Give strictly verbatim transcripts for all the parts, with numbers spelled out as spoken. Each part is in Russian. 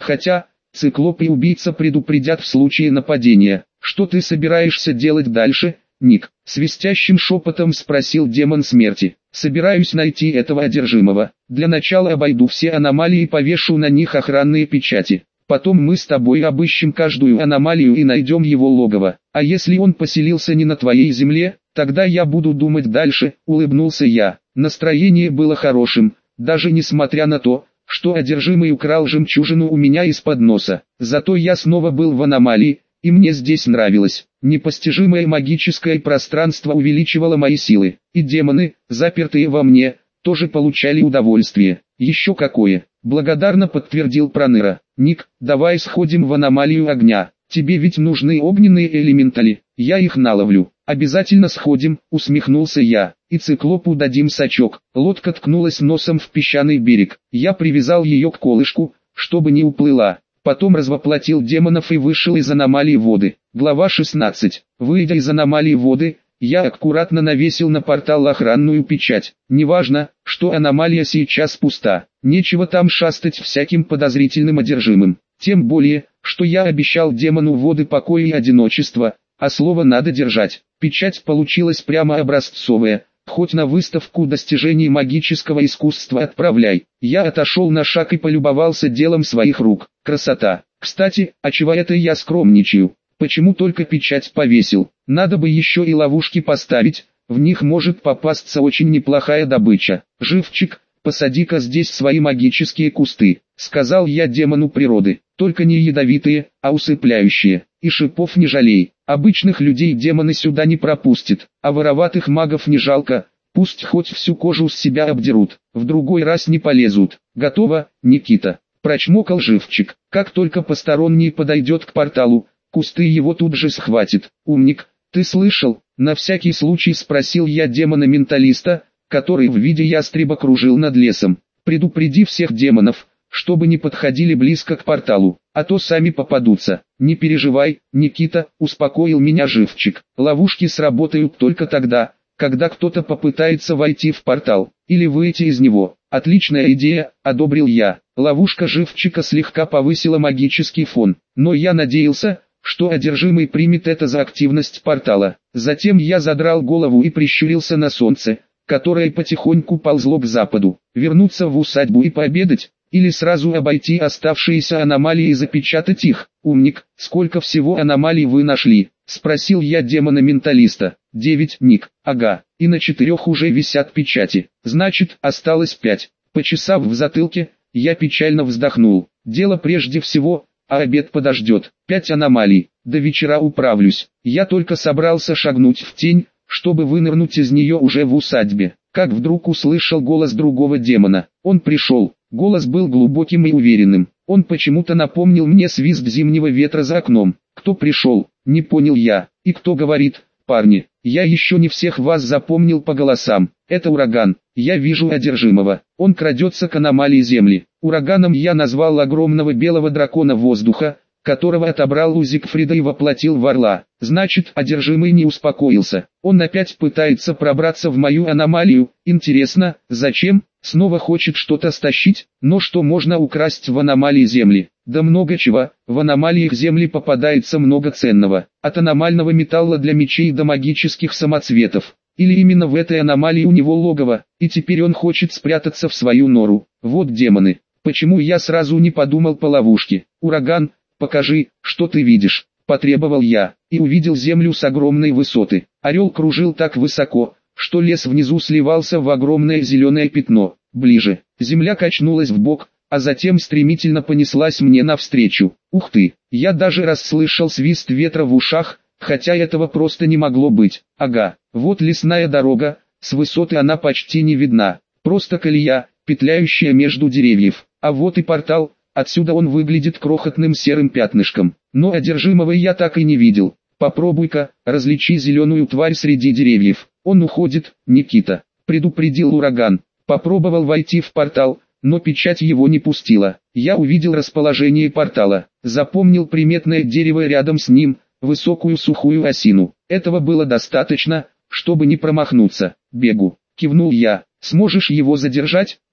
Хотя, циклоп и убийца предупредят в случае нападения. Что ты собираешься делать дальше, Ник? Свистящим шепотом спросил демон смерти. Собираюсь найти этого одержимого. Для начала обойду все аномалии и повешу на них охранные печати. Потом мы с тобой обыщем каждую аномалию и найдем его логово. А если он поселился не на твоей земле, тогда я буду думать дальше, улыбнулся я. Настроение было хорошим, даже несмотря на то, что одержимый украл жемчужину у меня из-под носа. Зато я снова был в аномалии, и мне здесь нравилось. Непостижимое магическое пространство увеличивало мои силы, и демоны, запертые во мне, тоже получали удовольствие. Еще какое! Благодарно подтвердил Проныра. Ник, давай сходим в аномалию огня. Тебе ведь нужны огненные элементали. Я их наловлю. Обязательно сходим, усмехнулся я. И циклопу дадим сачок. Лодка ткнулась носом в песчаный берег. Я привязал ее к колышку, чтобы не уплыла. Потом развоплотил демонов и вышел из аномалии воды. Глава шестнадцать. Выйдя из аномалии воды, я аккуратно навесил на портал охранную печать. Неважно, что аномалия сейчас пуста. Нечего там шастать всяким подозрительным одержимым. Тем более, что я обещал демону воды покоя и одиночества, а слово надо держать. Печать получилась прямо образцовая. Хоть на выставку достижений магического искусства отправляй. Я отошел на шаг и полюбовался делом своих рук. Красота. Кстати, а чего это я скромничаю? Почему только печать повесил? Надо бы еще и ловушки поставить, в них может попасться очень неплохая добыча. Живчик, посади-ка здесь свои магические кусты, сказал я демону природы. Только не ядовитые, а усыпляющие. И шипов не жалей. Обычных людей демоны сюда не пропустят, а вороватых магов не жалко. Пусть хоть всю кожу с себя обдерут, в другой раз не полезут. Готово, Никита. Прочмокал Живчик. Как только посторонний подойдет к порталу, кусты его тут же схватит. Умник, ты слышал? На всякий случай спросил я демона-менталиста, который в виде ястреба кружил над лесом. Предупреди всех демонов, чтобы не подходили близко к порталу, а то сами попадутся. Не переживай, Никита, успокоил меня Живчик. Ловушки сработают только тогда, когда кто-то попытается войти в портал, или выйти из него. Отличная идея, одобрил я. Ловушка Живчика слегка повысила магический фон, но я надеялся, что одержимый примет это за активность портала. Затем я задрал голову и прищурился на солнце, которое потихоньку ползло к западу. Вернуться в усадьбу и пообедать, или сразу обойти оставшиеся аномалии и запечатать их? Умник, сколько всего аномалий вы нашли? Спросил я демона-менталиста. Девять, Ник. Ага, и на четырех уже висят печати. Значит, осталось пять. Почесав в затылке, я печально вздохнул. Дело прежде всего, а обед подождет. Пять аномалий, до вечера управлюсь. Я только собрался шагнуть в тень, чтобы вынырнуть из нее уже в усадьбе, как вдруг услышал голос другого демона. Он пришел. Голос был глубоким и уверенным. Он почему-то напомнил мне свист зимнего ветра за окном. Кто пришел? Не понял я. И кто говорит? Парни, я еще не всех вас запомнил по голосам. Это ураган. Я вижу одержимого. Он крадется к аномалии земли. Ураганом я назвал огромного белого дракона воздуха, которого отобрал у Зигфрида и воплотил в орла. Значит, одержимый не успокоился. Он опять пытается пробраться в мою аномалию. Интересно, зачем? Снова хочет что-то стащить? Но что можно украсть в аномалии земли? Да много чего. В аномалиях земли попадается много ценного. От аномального металла для мечей до магических самоцветов. Или именно в этой аномалии у него логово, и теперь он хочет спрятаться в свою нору. Вот демоны. Почему я сразу не подумал по ловушке? Ураган, покажи, что ты видишь, потребовал я, и увидел землю с огромной высоты. Орел кружил так высоко, что лес внизу сливался в огромное зеленое пятно. Ближе, земля качнулась вбок, а затем стремительно понеслась мне навстречу. Ух ты, я даже расслышал свист ветра в ушах, хотя этого просто не могло быть. Ага, вот лесная дорога, с высоты она почти не видна, просто колея, петляющая между деревьев. А вот и портал, отсюда он выглядит крохотным серым пятнышком, но одержимого я так и не видел. Попробуй-ка, различи зеленую тварь среди деревьев. Он уходит, Никита, предупредил ураган. Попробовал войти в портал, но печать его не пустила. Я увидел расположение портала, запомнил приметное дерево рядом с ним, высокую сухую осину. Этого было достаточно, чтобы не промахнуться. Бегу, кивнул я. Сможешь его задержать?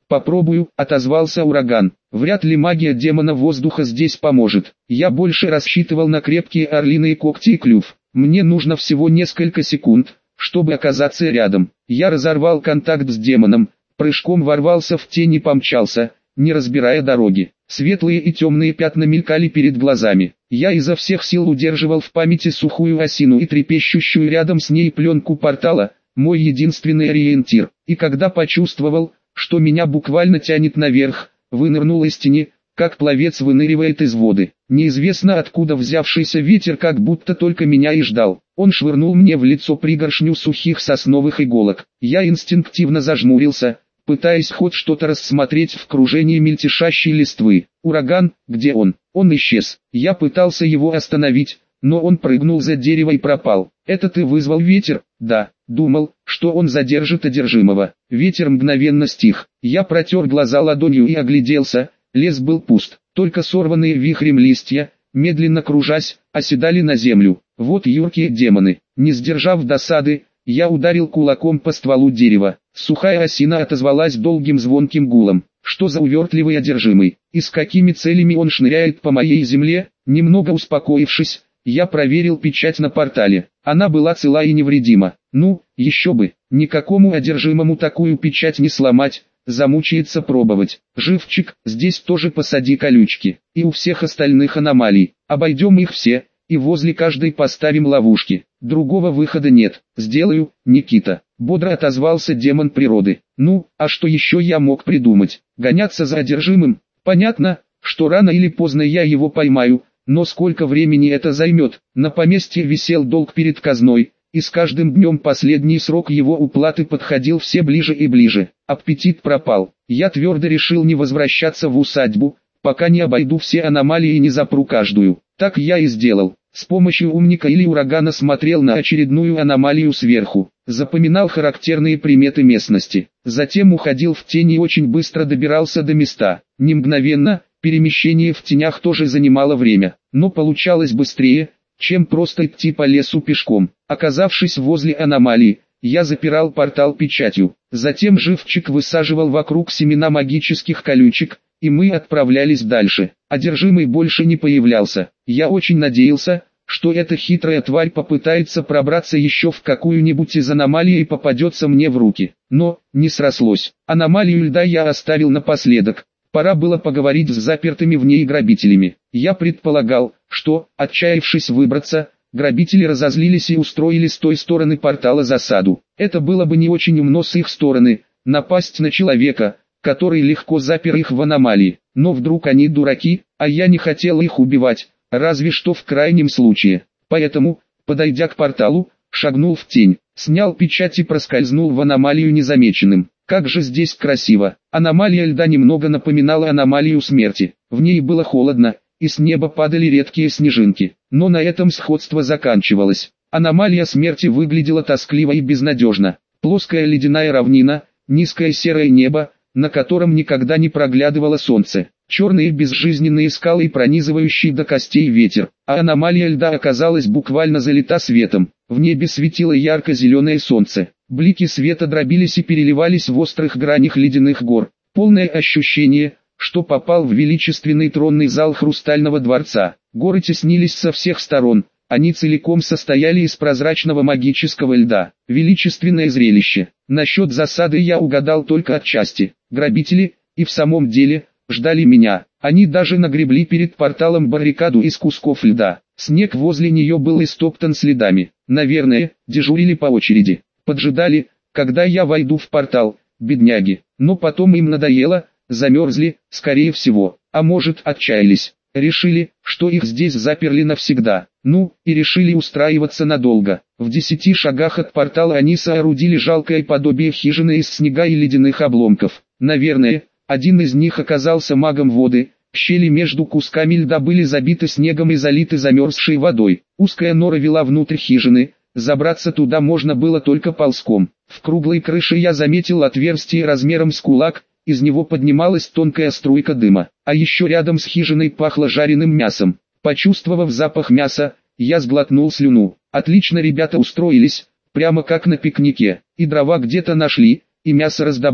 «Попробую», — отозвался ураган. «Вряд ли магия демона воздуха здесь поможет. Я больше рассчитывал на крепкие орлиные когти и клюв. Мне нужно всего несколько секунд, чтобы оказаться рядом». Я разорвал контакт с демоном, прыжком ворвался в тень и помчался, не разбирая дороги. Светлые и темные пятна мелькали перед глазами. Я изо всех сил удерживал в памяти сухую осину и трепещущую рядом с ней пленку портала, мой единственный ориентир. И когда почувствовал, что меня буквально тянет наверх, вынырнул из тени, как пловец выныривает из воды. Неизвестно откуда взявшийся ветер как будто только меня и ждал. Он швырнул мне в лицо пригоршню сухих сосновых иголок. Я инстинктивно зажмурился, пытаясь хоть что-то рассмотреть в кружении мельтешащей листвы. Ураган, где он? Он исчез. Я пытался его остановить, но он прыгнул за дерево и пропал. «Это ты вызвал ветер?» «Да». Думал, что он задержит одержимого. Ветер мгновенно стих. Я протер глаза ладонью и огляделся. Лес был пуст. Только сорванные вихрем листья, медленно кружась, оседали на землю. Вот юркие демоны. Не сдержав досады, я ударил кулаком по стволу дерева. Сухая осина отозвалась долгим звонким гулом. Что за увертливый одержимый? И с какими целями он шныряет по моей земле? Немного успокоившись, я проверил печать на портале. Она была цела и невредима. Ну, еще бы, никакому одержимому такую печать не сломать, замучается пробовать. Живчик, здесь тоже посади колючки. И у всех остальных аномалий. Обойдем их все, и возле каждой поставим ловушки. Другого выхода нет. Сделаю, Никита. Бодро отозвался демон природы. Ну, а что еще я мог придумать? Гоняться за одержимым? Понятно, что рано или поздно я его поймаю. Но сколько времени это займет? На поместье висел долг перед казной, и с каждым днем последний срок его уплаты подходил все ближе и ближе. Аппетит пропал. Я твердо решил не возвращаться в усадьбу, пока не обойду все аномалии и не запру каждую. Так я и сделал. С помощью умника или урагана смотрел на очередную аномалию сверху, запоминал характерные приметы местности. Затем уходил в тень и очень быстро добирался до места. Не мгновенно. Перемещение в тенях тоже занимало время, но получалось быстрее, чем просто идти по лесу пешком. Оказавшись возле аномалии, я запирал портал печатью. Затем живчик высаживал вокруг семена магических колючек, и мы отправлялись дальше. Одержимый больше не появлялся. Я очень надеялся, что эта хитрая тварь попытается пробраться еще в какую-нибудь из аномалий и попадется мне в руки. Но, не срослось. Аномалию льда я оставил напоследок. Пора было поговорить с запертыми в ней грабителями. Я предполагал, что, отчаявшись выбраться, грабители разозлились и устроили с той стороны портала засаду. Это было бы не очень умно с их стороны, напасть на человека, который легко запер их в аномалии. Но вдруг они дураки, а я не хотел их убивать, разве что в крайнем случае. Поэтому, подойдя к порталу, шагнул в тень, снял печать и проскользнул в аномалию незамеченным. Как же здесь красиво. Аномалия льда немного напоминала аномалию смерти. В ней было холодно, и с неба падали редкие снежинки. Но на этом сходство заканчивалось. Аномалия смерти выглядела тоскливо и безнадежно. Плоская ледяная равнина, низкое серое небо, на котором никогда не проглядывало солнце. Черные безжизненные скалы и пронизывающий до костей ветер. А аномалия льда оказалась буквально залита светом. В небе светило ярко-зеленое солнце. Блики света дробились и переливались в острых гранях ледяных гор. Полное ощущение, что попал в величественный тронный зал хрустального дворца. Горы теснились со всех сторон. Они целиком состояли из прозрачного магического льда. Величественное зрелище. Насчет засады я угадал только отчасти. Грабители, и в самом деле, ждали меня. Они даже нагребли перед порталом баррикаду из кусков льда. Снег возле нее был истоптан следами. Наверное, дежурили по очереди. Поджидали, когда я войду в портал, бедняги. Но потом им надоело, замерзли, скорее всего. А может, отчаялись. Решили, что их здесь заперли навсегда. Ну, и решили устраиваться надолго. В десяти шагах от портала они соорудили жалкое подобие хижины из снега и ледяных обломков. Наверное, один из них оказался магом воды. Щели между кусками льда были забиты снегом и залиты замерзшей водой. Узкая нора вела внутрь хижины. Забраться туда можно было только ползком. В круглой крыше я заметил отверстие размером с кулак. Из него поднималась тонкая струйка дыма, а еще рядом с хижиной пахло жареным мясом. Почувствовав запах мяса, я сглотнул слюну. Отлично ребята устроились, прямо как на пикнике. И дрова где-то нашли, и мясо раздобыли.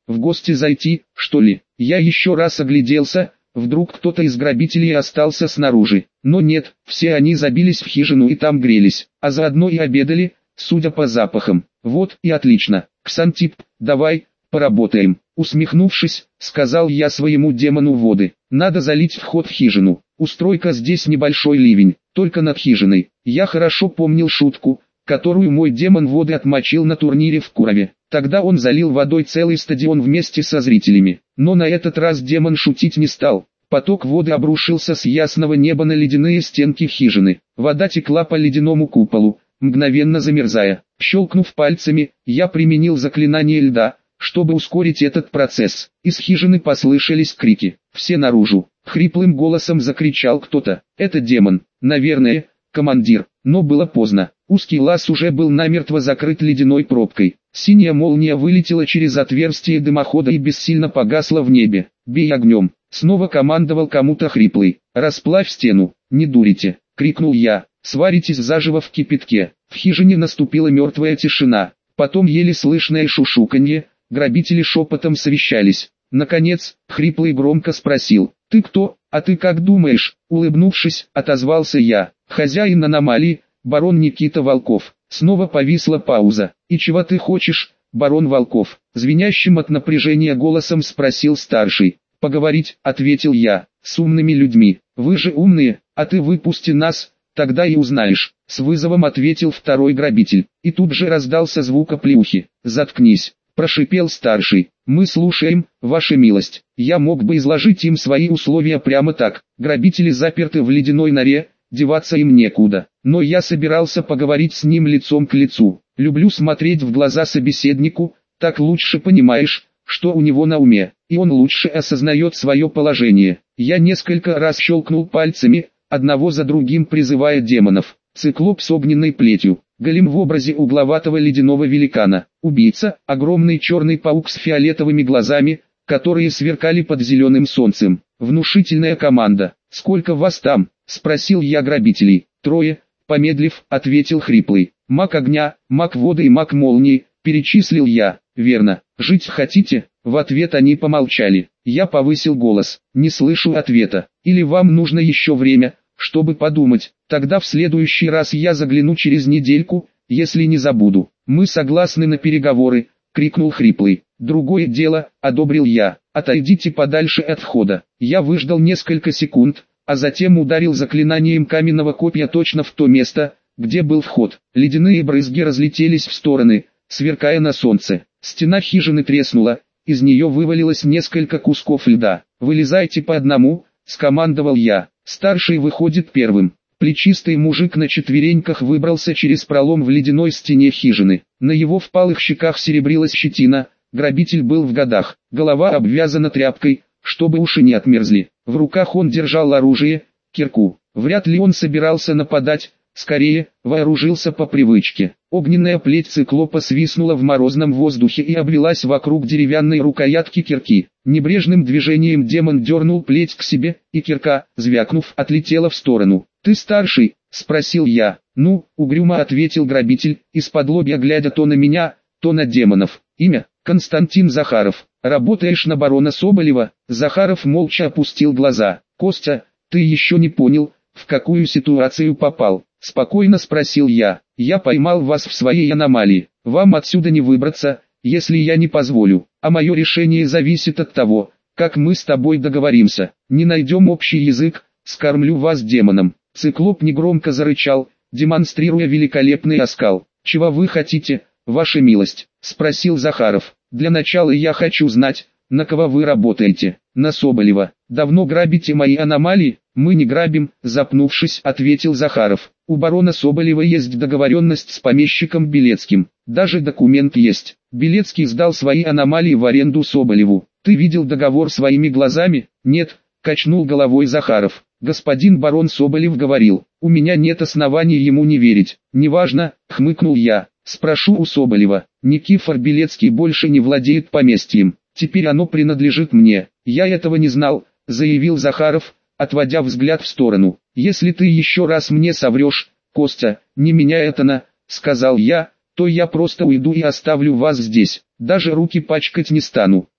В гости зайти, что ли? Я еще раз огляделся, вдруг кто-то из грабителей остался снаружи. Но нет, все они забились в хижину и там грелись, а заодно и обедали, судя по запахам. Вот и отлично. Ксантип, давай, поработаем. Усмехнувшись, сказал я своему демону воды. Надо залить вход в хижину. Устрой-ка здесь небольшой ливень, только над хижиной. Я хорошо помнил шутку, которую мой демон воды отмочил на турнире в Курове. Тогда он залил водой целый стадион вместе со зрителями. Но на этот раз демон шутить не стал. Поток воды обрушился с ясного неба на ледяные стенки хижины. Вода текла по ледяному куполу, мгновенно замерзая. Щелкнув пальцами, я применил заклинание льда, чтобы ускорить этот процесс. Из хижины послышались крики. «Все наружу!» — хриплым голосом закричал кто-то. «Это демон, наверное, командир». Но было поздно. Узкий лаз уже был намертво закрыт ледяной пробкой. Синяя молния вылетела через отверстие дымохода и бессильно погасла в небе. «Бей огнем!» — снова командовал кому-то хриплый. «Расплавь стену, не дурите!» — крикнул я. «Сваритесь заживо в кипятке». В хижине наступила мертвая тишина. Потом еле слышное шушуканье. Грабители шепотом совещались. Наконец, хриплый громко спросил: «Ты кто, а ты как думаешь?» Улыбнувшись, отозвался я. «Хозяин аномалии, барон Никита Волков». Снова повисла пауза. «И чего ты хочешь, барон Волков?» Звенящим от напряжения голосом спросил старший. «Поговорить», — ответил я, — «с умными людьми». «Вы же умные, а ты выпусти нас, тогда и узнаешь», — с вызовом ответил второй грабитель. И тут же раздался звук оплеухи. «Заткнись», — прошипел старший. «Мы слушаем, ваша милость». Я мог бы изложить им свои условия прямо так. Грабители заперты в ледяной норе, деваться им некуда. Но я собирался поговорить с ним лицом к лицу. Люблю смотреть в глаза собеседнику, так лучше понимаешь, что у него на уме, и он лучше осознает свое положение. Я несколько раз щелкнул пальцами, одного за другим призывая демонов. Циклоп с огненной плетью, голем в образе угловатого ледяного великана, убийца, огромный черный паук с фиолетовыми глазами, которые сверкали под зеленым солнцем. Внушительная команда. «Сколько вас там?» — спросил я грабителей. «Трое», — помедлив, ответил хриплый. «Маг огня, маг воды и маг молнии», — перечислил я. «Верно. Жить хотите?» В ответ они помолчали. Я повысил голос. «Не слышу ответа. Или вам нужно еще время, чтобы подумать? Тогда в следующий раз я загляну через недельку, если не забуду». «Мы согласны на переговоры», — крикнул хриплый. «Другое дело», — одобрил я. «Отойдите подальше от входа». Я выждал несколько секунд, а затем ударил заклинанием каменного копья точно в то место, где был вход. Ледяные брызги разлетелись в стороны, сверкая на солнце. Стена хижины треснула, из нее вывалилось несколько кусков льда. «Вылезайте по одному», — скомандовал я. Старший выходит первым. Плечистый мужик на четвереньках выбрался через пролом в ледяной стене хижины. На его впалых щеках серебрилась щетина. Грабитель был в годах, голова обвязана тряпкой, чтобы уши не отмерзли. В руках он держал оружие, кирку. Вряд ли он собирался нападать, скорее, вооружился по привычке. Огненная плеть циклопа свистнула в морозном воздухе и обвелась вокруг деревянной рукоятки кирки. Небрежным движением демон дернул плеть к себе, и кирка, звякнув, отлетела в сторону. «Ты старший?» — спросил я. «Ну», — угрюмо ответил грабитель, из-подлобья глядя то на меня, то на демонов. «Имя? Константин Захаров. Работаешь на барона Соболева?» Захаров молча опустил глаза. «Костя, ты еще не понял, в какую ситуацию попал?» Спокойно спросил я. «Я поймал вас в своей аномалии. Вам отсюда не выбраться, если я не позволю. А мое решение зависит от того, как мы с тобой договоримся. Не найдем общий язык, скормлю вас демоном». Циклоп негромко зарычал, демонстрируя великолепный оскал. «Чего вы хотите, ваша милость?» — спросил Захаров. «Для начала я хочу знать, на кого вы работаете». «На Соболева». «Давно грабите мои аномалии?» «Мы не грабим», — запнувшись, ответил Захаров. «У барона Соболева есть договоренность с помещиком Белецким. Даже документ есть. Белецкий сдал свои аномалии в аренду Соболеву. Ты видел договор своими глазами?» «Нет», — качнул головой Захаров. «Господин барон Соболев говорил, у меня нет оснований ему не верить». «Неважно», — хмыкнул я. «Спрошу у Соболева. Никифор Белецкий больше не владеет поместьем. Теперь оно принадлежит мне». «Я этого не знал», — заявил Захаров, отводя взгляд в сторону. «Если ты еще раз мне соврешь, Костя, не меня это на», — сказал я, — «то я просто уйду и оставлю вас здесь. Даже руки пачкать не стану».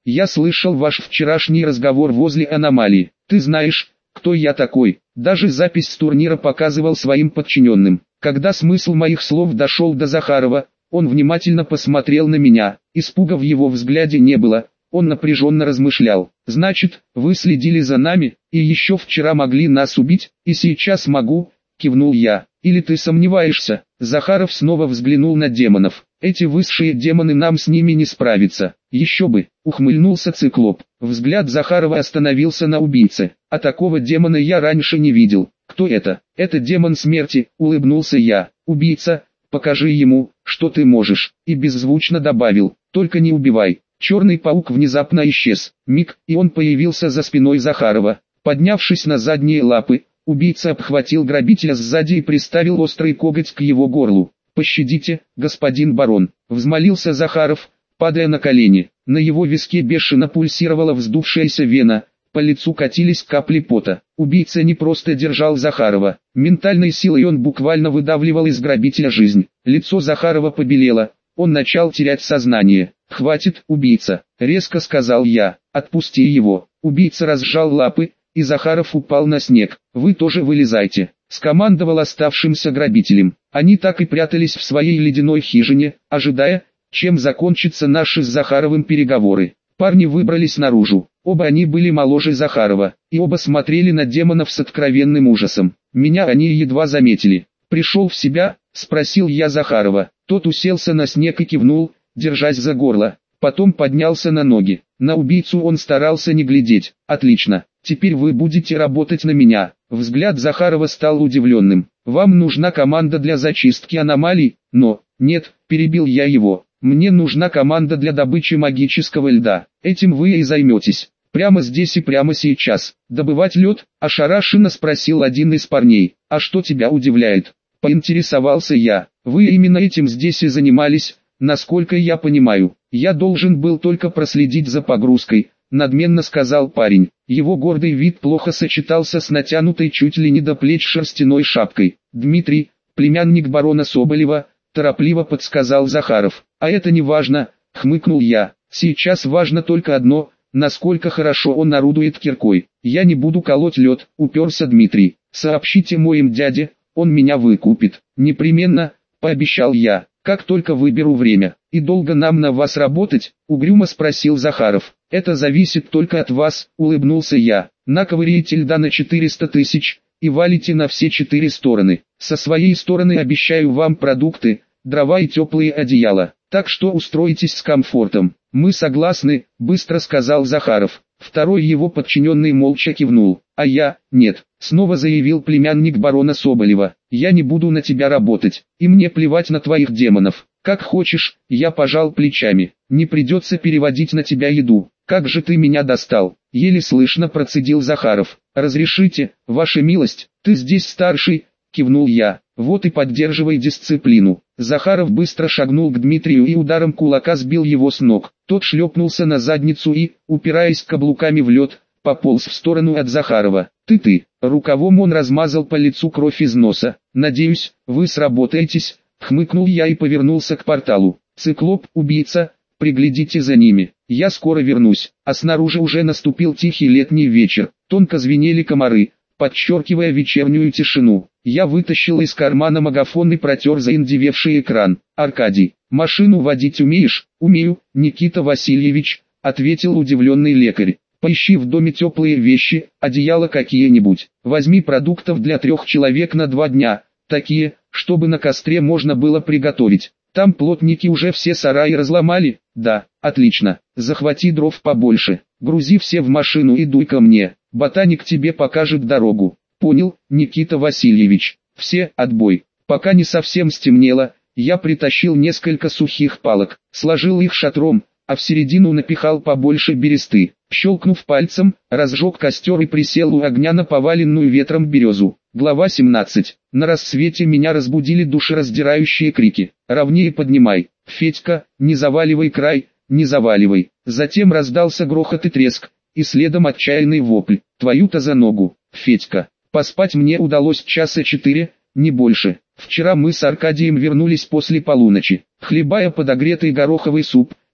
Я слышал ваш вчерашний разговор возле аномалии. Ты знаешь, кто я такой. Даже запись с турнира показывал своим подчиненным. Когда смысл моих слов дошел до Захарова, он внимательно посмотрел на меня. Испуга в его взгляде не было. Он напряженно размышлял. «Значит, вы следили за нами, и еще вчера могли нас убить, и сейчас могу», — кивнул я. «Или ты сомневаешься?» Захаров снова взглянул на демонов. «Эти высшие демоны, нам с ними не справиться». «Еще бы», — ухмыльнулся циклоп. Взгляд Захарова остановился на убийце. «А такого демона я раньше не видел». «Кто это?» «Это демон смерти», — улыбнулся я. «Убийца, покажи ему, что ты можешь». И беззвучно добавил: «Только не убивай». Черный паук внезапно исчез. Миг, и он появился за спиной Захарова. Поднявшись на задние лапы, убийца обхватил грабителя сзади и приставил острый коготь к его горлу. «Пощадите, господин барон», — взмолился Захаров, падая на колени. На его виске бешено пульсировала вздувшаяся вена, по лицу катились капли пота. Убийца не просто держал Захарова, ментальной силой он буквально выдавливал из грабителя жизнь. Лицо Захарова побелело, он начал терять сознание. «Хватит, убийца», — резко сказал я, — «отпусти его». Убийца разжал лапы, и Захаров упал на снег. «Вы тоже вылезайте», — скомандовал оставшимся грабителям. Они так и прятались в своей ледяной хижине, ожидая, чем закончатся наши с Захаровым переговоры. Парни выбрались наружу. Оба они были моложе Захарова, и оба смотрели на демонов с откровенным ужасом. Меня они едва заметили. «Пришел в себя?» — спросил я Захарова. Тот уселся на снег и кивнул, держась за горло. Потом поднялся на ноги. На убийцу он старался не глядеть. «Отлично, теперь вы будете работать на меня». Взгляд Захарова стал удивленным. «Вам нужна команда для зачистки аномалий?» «Но, нет», — перебил я его. «Мне нужна команда для добычи магического льда. Этим вы и займетесь. Прямо здесь и прямо сейчас». «Добывать лед?» — ошарашенно спросил один из парней. «А что тебя удивляет?» — поинтересовался я. «Вы именно этим здесь и занимались, насколько я понимаю». «Я должен был только проследить за погрузкой», — надменно сказал парень. Его гордый вид плохо сочетался с натянутой чуть ли не до плеч шерстяной шапкой. «Дмитрий, племянник барона Соболева», — торопливо подсказал Захаров. «А это не важно», — хмыкнул я. «Сейчас важно только одно — насколько хорошо он орудует киркой». «Я не буду колоть лед», — уперся Дмитрий. «Сообщите моим дяде, он меня выкупит». «Непременно», — пообещал я, — «как только выберу время». «И долго нам на вас работать?» — угрюмо спросил Захаров. «Это зависит только от вас», — улыбнулся я. «Наковыряйте льда на четыреста тысяч и валите на все четыре стороны. Со своей стороны обещаю вам продукты, дрова и теплые одеяла, так что устроитесь с комфортом». «Мы согласны», — быстро сказал Захаров. Второй его подчиненный молча кивнул. «А я, нет», — снова заявил племянник барона Соболева. «Я не буду на тебя работать, и мне плевать на твоих демонов. Как хочешь», — я пожал плечами. «Не придется переводить на тебя еду». «Как же ты меня достал», — еле слышно процедил Захаров. «Разрешите, ваша милость, ты здесь старший», — кивнул я. «Вот и поддерживай дисциплину». Захаров быстро шагнул к Дмитрию и ударом кулака сбил его с ног. Тот шлепнулся на задницу и, упираясь каблуками в лед, пополз в сторону от Захарова. «Ты-ты!» Рукавом он размазал по лицу кровь из носа. «Надеюсь, вы сработаетесь», — хмыкнул я и повернулся к порталу. «Циклоп, убийца, приглядите за ними. Я скоро вернусь». А снаружи уже наступил тихий летний вечер. Тонко звенели комары, подчеркивая вечернюю тишину. Я вытащил из кармана магафон и протер заиндевевший экран. «Аркадий, машину водить умеешь?» «Умею, Никита Васильевич», — ответил удивленный лекарь. «Поищи в доме теплые вещи, одеяло какие-нибудь. Возьми продуктов для трех человек на два дня, такие, чтобы на костре можно было приготовить. Там плотники уже все сараи разломали». «Да, отлично. Захвати дров побольше. Грузи все в машину и дуй ко мне. Ботаник тебе покажет дорогу». «Понял, Никита Васильевич. Все, отбой». Пока не совсем стемнело, я притащил несколько сухих палок, сложил их шатром, а в середину напихал побольше бересты. Щелкнув пальцем, разжег костер и присел у огня на поваленную ветром березу. Глава семнадцать. На рассвете меня разбудили душераздирающие крики. «Ровнее поднимай! Федька, не заваливай край, не заваливай!» Затем раздался грохот и треск, и следом отчаянный вопль. «Твою-то за ногу, Федька!» Поспать мне удалось часа четыре, не больше. Вчера мы с Аркадием вернулись после полуночи. Хлебая подогретый гороховый суп,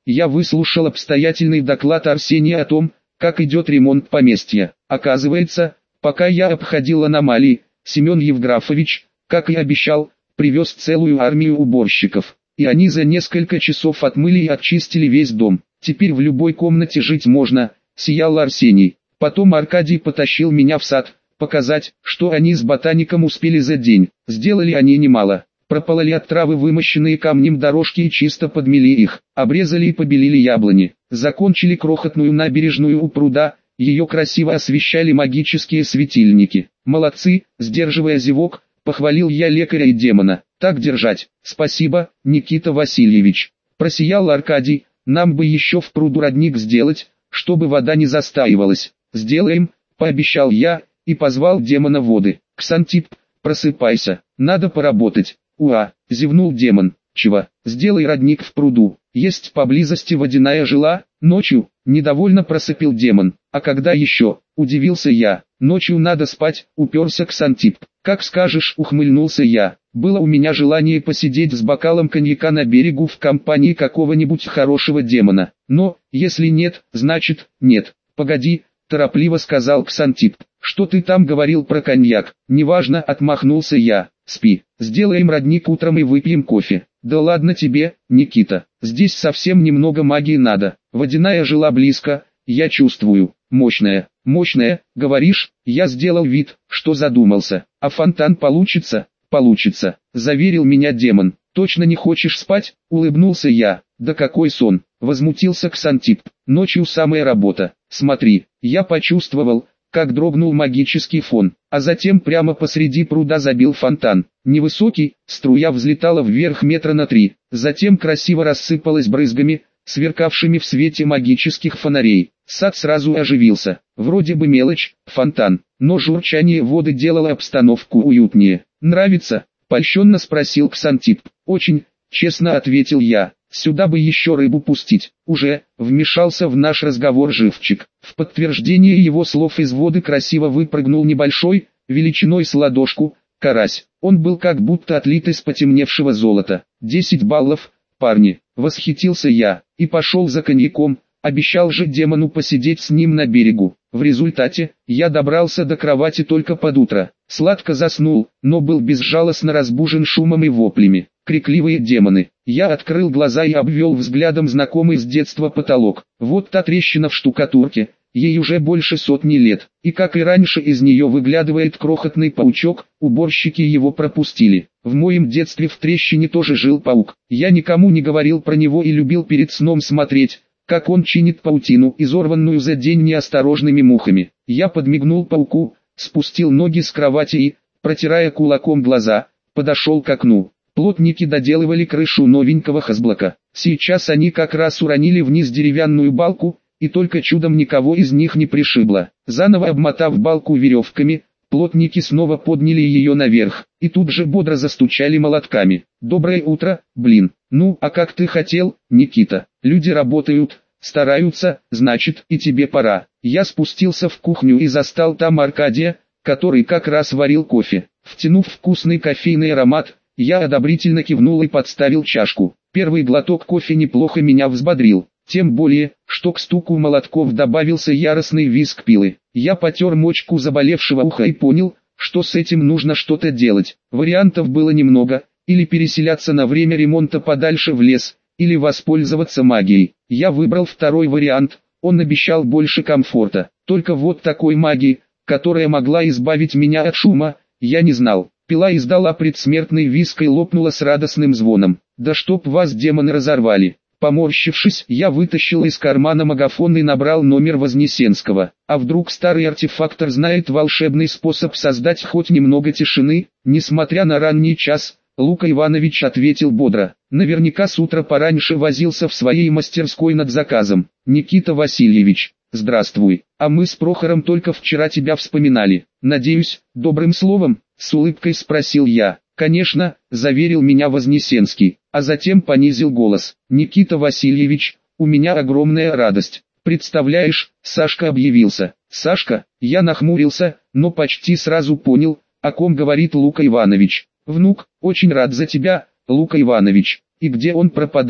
я выслушал обстоятельный доклад Арсения о том, как идет ремонт поместья. Оказывается, пока я обходил аномалии, Семен Евграфович, как и обещал, привез целую армию уборщиков. И они за несколько часов отмыли и очистили весь дом. Теперь в любой комнате жить можно, сиял Арсений. Потом Аркадий потащил меня в сад, показать, что они с ботаником успели за день. Сделали они немало. Пропололи от травы вымощенные камнем дорожки и чисто подмели их. Обрезали и побелили яблони. Закончили крохотную набережную у пруда, ее красиво освещали магические светильники. Молодцы, сдерживая зевок, похвалил я лекаря и демона. Так держать. Спасибо, Никита Васильевич. Просиял Аркадий. Нам бы еще в пруду родник сделать, чтобы вода не застаивалась. Сделаем, пообещал я, и позвал демона воды. Ксантип, просыпайся, надо поработать. Уа, зевнул демон. Чего? Сделай родник в пруду. Есть поблизости водяная жила. Ночью, недовольно просыпил демон. А когда еще? Удивился я. Ночью надо спать, уперся Ксантип. Как скажешь, ухмыльнулся я. Было у меня желание посидеть с бокалом коньяка на берегу в компании какого-нибудь хорошего демона. Но, если нет, значит, нет. Погоди, торопливо сказал Ксантип. Что ты там говорил про коньяк? Неважно, отмахнулся я. Спи, сделаем родник утром и выпьем кофе. Да ладно тебе, Никита, здесь совсем немного магии надо. Водяная жила близко, я чувствую. Мощная, мощная, говоришь? Я сделал вид, что задумался. А фонтан получится? Получится, заверил меня демон. Точно не хочешь спать? Улыбнулся я. Да какой сон, возмутился Ксантип. Ночью самая работа. Смотри, я почувствовал, как дрогнул магический фон, а затем прямо посреди пруда забил фонтан. Невысокий, струя взлетала вверх метра на три, затем красиво рассыпалась брызгами, сверкавшими в свете магических фонарей. Сад сразу оживился. Вроде бы мелочь, фонтан, но журчание воды делало обстановку уютнее. «Нравится?» – польщенно спросил Ксантип. «Очень», – честно ответил я. «Сюда бы еще рыбу пустить». Уже вмешался в наш разговор Живчик. В подтверждение его слов из воды красиво выпрыгнул небольшой, величиной с ладошку, карась. Он был как будто отлит из потемневшего золота. «Десять баллов, парни», — восхитился я, и пошел за коньяком. Обещал же демону посидеть с ним на берегу. В результате, я добрался до кровати только под утро. Сладко заснул, но был безжалостно разбужен шумом и воплями. Крикливые демоны. Я открыл глаза и обвел взглядом знакомый с детства потолок. Вот та трещина в штукатурке, ей уже больше сотни лет. И как и раньше из нее выглядывает крохотный паучок, уборщики его пропустили. В моем детстве в трещине тоже жил паук. Я никому не говорил про него и любил перед сном смотреть, как он чинит паутину, изорванную за день неосторожными мухами. Я подмигнул пауку, спустил ноги с кровати и, протирая кулаком глаза, подошел к окну. Плотники доделывали крышу новенького хозблока. Сейчас они как раз уронили вниз деревянную балку, и только чудом никого из них не пришибло. Заново обмотав балку веревками, плотники снова подняли ее наверх, и тут же бодро застучали молотками. «Доброе утро, блин. Ну, а как ты хотел, Никита? Люди работают, стараются, значит, и тебе пора». Я спустился в кухню и застал там Аркадия, который как раз варил кофе. Втянув вкусный кофейный аромат, я одобрительно кивнул и подставил чашку. Первый глоток кофе неплохо меня взбодрил. Тем более, что к стуку молотков добавился яростный визг пилы. Я потер мочку заболевшего уха и понял, что с этим нужно что-то делать. Вариантов было немного: или переселяться на время ремонта подальше в лес, или воспользоваться магией. Я выбрал второй вариант, он обещал больше комфорта. Только вот такой магии, которая могла избавить меня от шума, я не знал. Пила издала предсмертный визг и лопнула с радостным звоном. «Да чтоб вас демоны разорвали!» Поморщившись, я вытащил из кармана магафон и набрал номер Вознесенского. А вдруг старый артефактор знает волшебный способ создать хоть немного тишины? Несмотря на ранний час, Лука Иванович ответил бодро. Наверняка с утра пораньше возился в своей мастерской над заказом. «Никита Васильевич, здравствуй. А мы с Прохором только вчера тебя вспоминали. Надеюсь, добрым словом?» С улыбкой спросил я. «Конечно», — заверил меня Вознесенский, а затем понизил голос. «Никита Васильевич, у меня огромная радость. Представляешь, Сашка объявился». «Сашка?» Я нахмурился, но почти сразу понял, о ком говорит Лука Иванович. «Внук, очень рад за тебя, Лука Иванович. И где он пропадал?»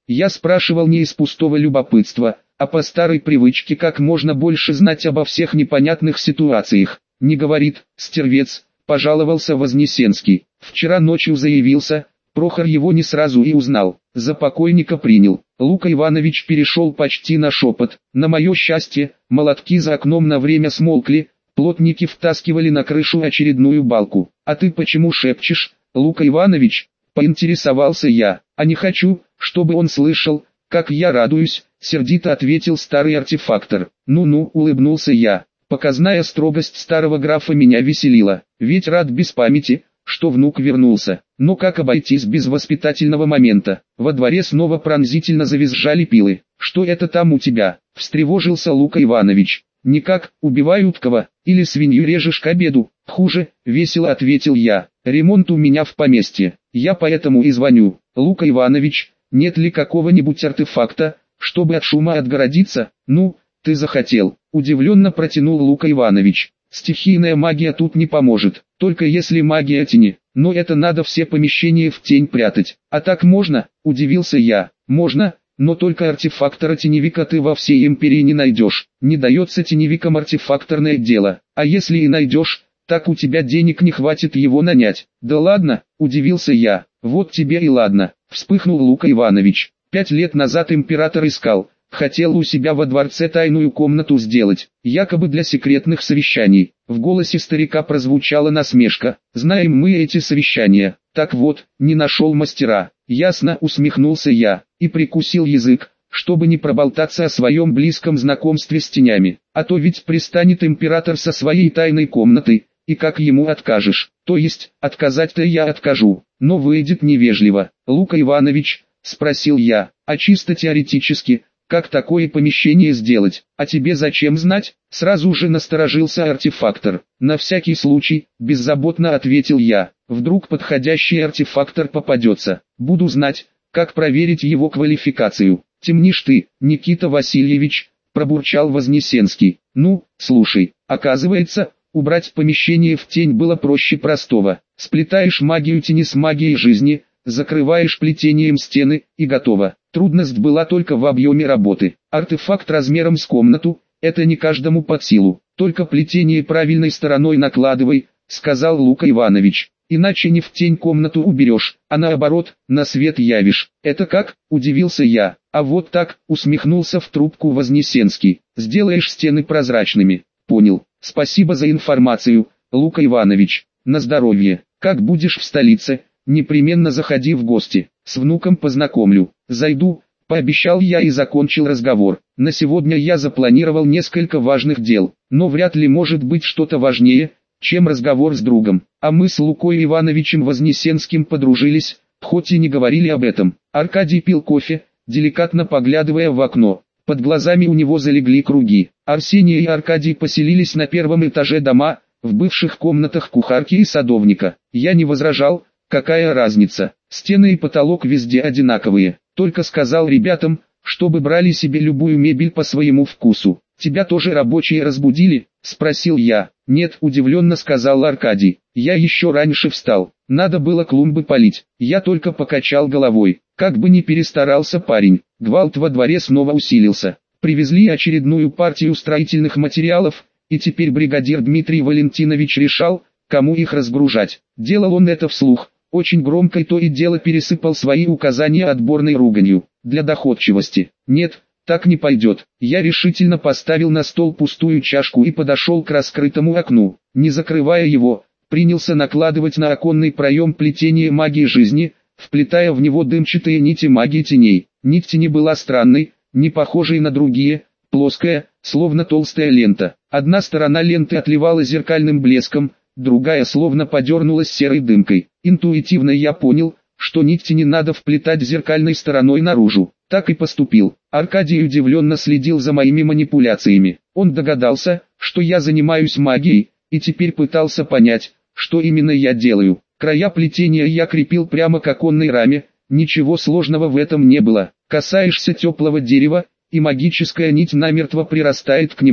Я спрашивал не из пустого любопытства, а по старой привычке как можно больше знать обо всех непонятных ситуациях. Не говорит, стервец, пожаловался Вознесенский. Вчера ночью заявился, Прохор его не сразу и узнал, за покойника принял. Лука Иванович перешел почти на шепот. На мое счастье, молотки за окном на время смолкли, плотники втаскивали на крышу очередную балку. А ты почему шепчешь, Лука Иванович? Поинтересовался я. А не хочу, чтобы он слышал, как я радуюсь, сердито ответил старый артефактор. Ну-ну, улыбнулся я. Показная строгость старого графа меня веселила, ведь рад без памяти, что внук вернулся. Но как обойтись без воспитательного момента? Во дворе снова пронзительно завизжали пилы. Что это там у тебя? Встревожился Лука Иванович. Никак, убивают кого, или свинью режешь к обеду. Хуже, весело ответил я. Ремонт у меня в поместье, я поэтому и звоню. Лука Иванович, нет ли какого-нибудь артефакта, чтобы от шума отгородиться? Ну, ты захотел. Удивленно протянул Лука Иванович. Стихийная магия тут не поможет, только если магия тени, но это надо все помещения в тень прятать. А так можно? Удивился я. Можно, но только артефактора-теневика ты во всей империи не найдешь. Не дается теневикам артефакторное дело, а если и найдешь, так у тебя денег не хватит его нанять. Да ладно, удивился я. Вот тебе и ладно, вспыхнул Лука Иванович. Пять лет назад император искал, хотел у себя во дворце тайную комнату сделать, якобы для секретных совещаний. В голосе старика прозвучала насмешка. Знаем мы эти совещания. Так вот, не нашел мастера. Ясно, усмехнулся я, и прикусил язык, чтобы не проболтаться о своем близком знакомстве с тенями. А то ведь пристанет император со своей тайной комнатой, и как ему откажешь? То есть, отказать-то я откажу, но выйдет невежливо. Лука Иванович, спросил я, а чисто теоретически, как такое помещение сделать? А тебе зачем знать? Сразу же насторожился артефактор. На всякий случай, беззаботно ответил я. Вдруг подходящий артефактор попадется. Буду знать, как проверить его квалификацию. Темнишь ты, Никита Васильевич, пробурчал Вознесенский. Ну, слушай, оказывается, убрать помещение в тень было проще простого. Сплетаешь магию тени с магией жизни, закрываешь плетением стены, и готово. Трудность была только в объеме работы. Артефакт размером с комнату, это не каждому под силу. Только плетение правильной стороной накладывай, сказал Лука Иванович. Иначе не в тень комнату уберешь, а наоборот, на свет явишь. Это как? Удивился я. А вот так, усмехнулся в трубку Вознесенский. Сделаешь стены прозрачными. Понял. Спасибо за информацию, Лука Иванович. На здоровье. Как будешь в столице, непременно заходи в гости. С внуком познакомлю. Зайду, пообещал я и закончил разговор. На сегодня я запланировал несколько важных дел, но вряд ли может быть что-то важнее, чем разговор с другом. А мы с Лукой Ивановичем Вознесенским подружились, хоть и не говорили об этом. Аркадий пил кофе, деликатно поглядывая в окно. Под глазами у него залегли круги. Арсений и Аркадий поселились на первом этаже дома, в бывших комнатах кухарки и садовника. Я не возражал, какая разница, стены и потолок везде одинаковые. Только сказал ребятам, чтобы брали себе любую мебель по своему вкусу. Тебя тоже рабочие разбудили? Спросил я. Нет, удивленно сказал Аркадий. Я еще раньше встал. Надо было клумбы полить. Я только покачал головой. Как бы ни перестарался парень. Гвалт во дворе снова усилился. Привезли очередную партию строительных материалов, и теперь бригадир Дмитрий Валентинович решал, кому их разгружать. Делал он это вслух. Очень громко и то и дело пересыпал свои указания отборной руганью. Для доходчивости. Нет, так не пойдет. Я решительно поставил на стол пустую чашку и подошел к раскрытому окну. Не закрывая его, принялся накладывать на оконный проем плетение магии жизни, вплетая в него дымчатые нити магии теней. Нить тени была странной, не похожей на другие, плоская, словно толстая лента. Одна сторона ленты отливала зеркальным блеском, другая словно подернулась серой дымкой. Интуитивно я понял, что нить тени надо вплетать зеркальной стороной наружу. Так и поступил. Аркадий удивленно следил за моими манипуляциями. Он догадался, что я занимаюсь магией, и теперь пытался понять, что именно я делаю. Края плетения я крепил прямо к оконной раме, ничего сложного в этом не было. Касаешься теплого дерева, и магическая нить намертво прирастает к нему.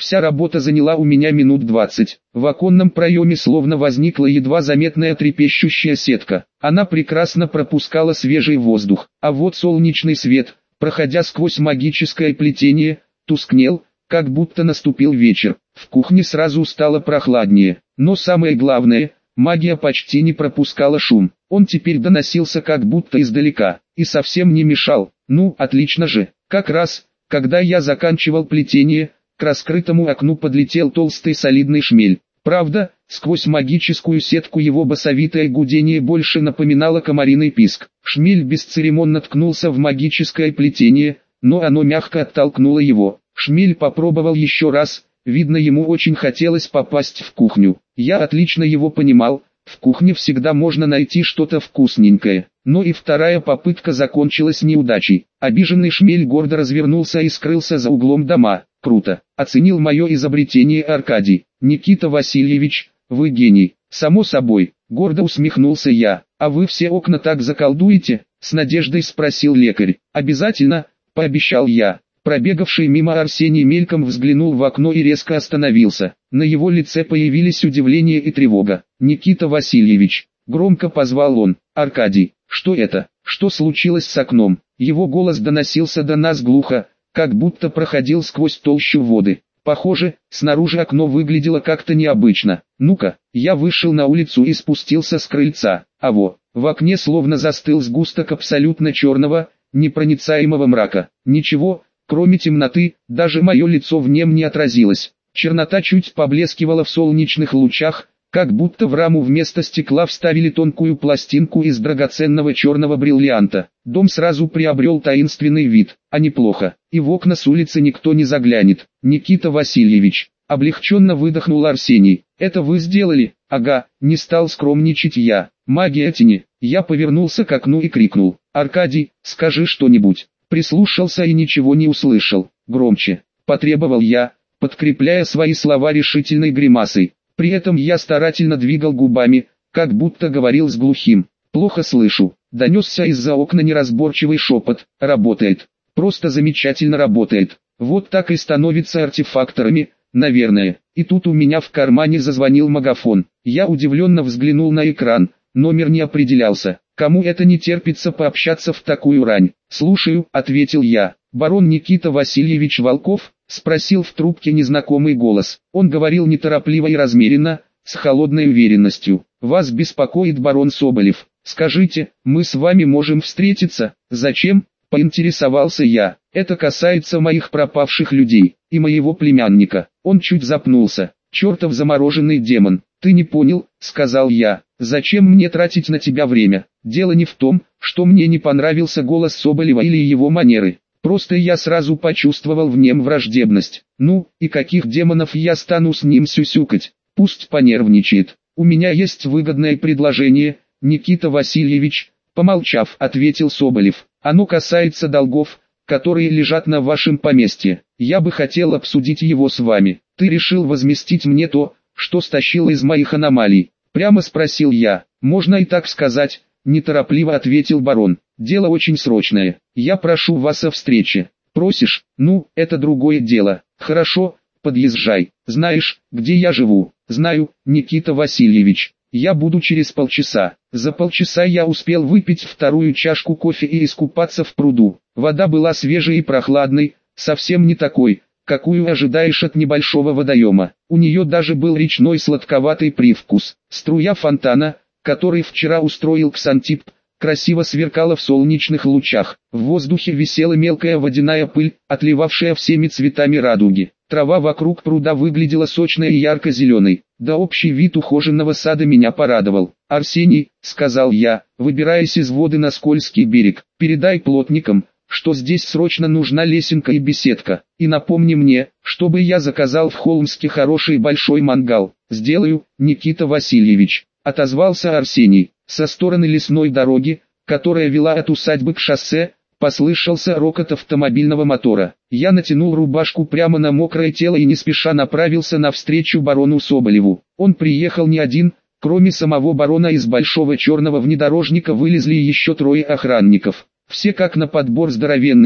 Вся работа заняла у меня минут двадцать. В оконном проеме словно возникла едва заметная трепещущая сетка. Она прекрасно пропускала свежий воздух, а вот солнечный свет, проходя сквозь магическое плетение, тускнел, как будто наступил вечер. В кухне сразу стало прохладнее, но самое главное, магия почти не пропускала шум. Он теперь доносился как будто издалека, и совсем не мешал. Ну, отлично же. Как раз, когда я заканчивал плетение, к раскрытому окну подлетел толстый солидный шмель. Правда, сквозь магическую сетку его басовитое гудение больше напоминало комариный писк. Шмель бесцеремонно ткнулся в магическое плетение, но оно мягко оттолкнуло его. Шмель попробовал еще раз, видно, ему очень хотелось попасть в кухню. Я отлично его понимал, в кухне всегда можно найти что-то вкусненькое. Но и вторая попытка закончилась неудачей. Обиженный шмель гордо развернулся и скрылся за углом дома. Круто, оценил мое изобретение Аркадий. Никита Васильевич, вы гений. Само собой, гордо усмехнулся я. А вы все окна так заколдуете? С надеждой спросил лекарь. Обязательно, пообещал я. Пробегавший мимо Арсений мельком взглянул в окно и резко остановился. На его лице появились удивление и тревога. «Никита Васильевич!» — громко позвал он. «Аркадий, что это? Что случилось с окном?» Его голос доносился до нас глухо, как будто проходил сквозь толщу воды. Похоже, снаружи окно выглядело как-то необычно. Ну-ка, я вышел на улицу и спустился с крыльца. А во, в окне словно застыл сгусток абсолютно черного, непроницаемого мрака. Ничего, кроме темноты, даже мое лицо в нем не отразилось. Чернота чуть поблескивала в солнечных лучах, как будто в раму вместо стекла вставили тонкую пластинку из драгоценного черного бриллианта. Дом сразу приобрел таинственный вид, а неплохо, и в окна с улицы никто не заглянет. «Никита Васильевич», — облегченно выдохнул Арсений, — «это вы сделали?» «Ага», — не стал скромничать я. «Магия тени». Я повернулся к окну и крикнул: «Аркадий, скажи что-нибудь». Прислушался и ничего не услышал. «Громче», — потребовал я, подкрепляя свои слова решительной гримасой. При этом я старательно двигал губами, как будто говорил с глухим. «Плохо слышу», — донесся из-за окна неразборчивый шепот. «Работает. Просто замечательно работает. Вот так и становятся артефакторами, наверное». И тут у меня в кармане зазвонил магафон. Я удивленно взглянул на экран. Номер не определялся. Кому это не терпится пообщаться в такую рань? «Слушаю», — ответил я. «Барон Никита Васильевич Волков?» — спросил в трубке незнакомый голос. Он говорил неторопливо и размеренно, с холодной уверенностью. «Вас беспокоит барон Соболев. Скажите, мы с вами можем встретиться?» «Зачем?» — поинтересовался я. «Это касается моих пропавших людей и моего племянника». Он чуть запнулся. «Чертов замороженный демон, ты не понял», — сказал я. «Зачем мне тратить на тебя время? Дело не в том, что мне не понравился голос Соболева или его манеры. Просто я сразу почувствовал в нем враждебность. Ну, и каких демонов я стану с ним сюсюкать? Пусть понервничает. У меня есть выгодное предложение, Никита Васильевич», — помолчав, ответил Соболев. «Оно касается долгов, которые лежат на вашем поместье. Я бы хотел обсудить его с вами. Ты решил возместить мне то, что стащил из моих аномалий?» Прямо спросил я. «Можно и так сказать», — неторопливо ответил барон. «Дело очень срочное. Я прошу вас о встрече». «Просишь? Ну, это другое дело. Хорошо, подъезжай. Знаешь, где я живу?» «Знаю, Никита Васильевич. Я буду через полчаса». За полчаса я успел выпить вторую чашку кофе и искупаться в пруду. Вода была свежей и прохладной, совсем не такой, какую ожидаешь от небольшого водоема. У нее даже был речной сладковатый привкус. Струя фонтана, который вчера устроил Ксантип, красиво сверкала в солнечных лучах. В воздухе висела мелкая водяная пыль, отливавшая всеми цветами радуги. Трава вокруг пруда выглядела сочной и ярко-зеленой. Да общий вид ухоженного сада меня порадовал. «Арсений», — сказал я, выбираясь из воды на скользкий берег, — «передай плотникам, что здесь срочно нужна лесенка и беседка. И напомни мне, чтобы я заказал в Холмске хороший большой мангал». «Сделаю, Никита Васильевич», — отозвался Арсений. Со стороны лесной дороги, которая вела от усадьбы к шоссе, послышался рокот автомобильного мотора. Я натянул рубашку прямо на мокрое тело и не спеша направился навстречу барону Соболеву. Он приехал не один, кроме самого барона из большого черного внедорожника вылезли еще трое охранников. Все как на подбор здоровенные,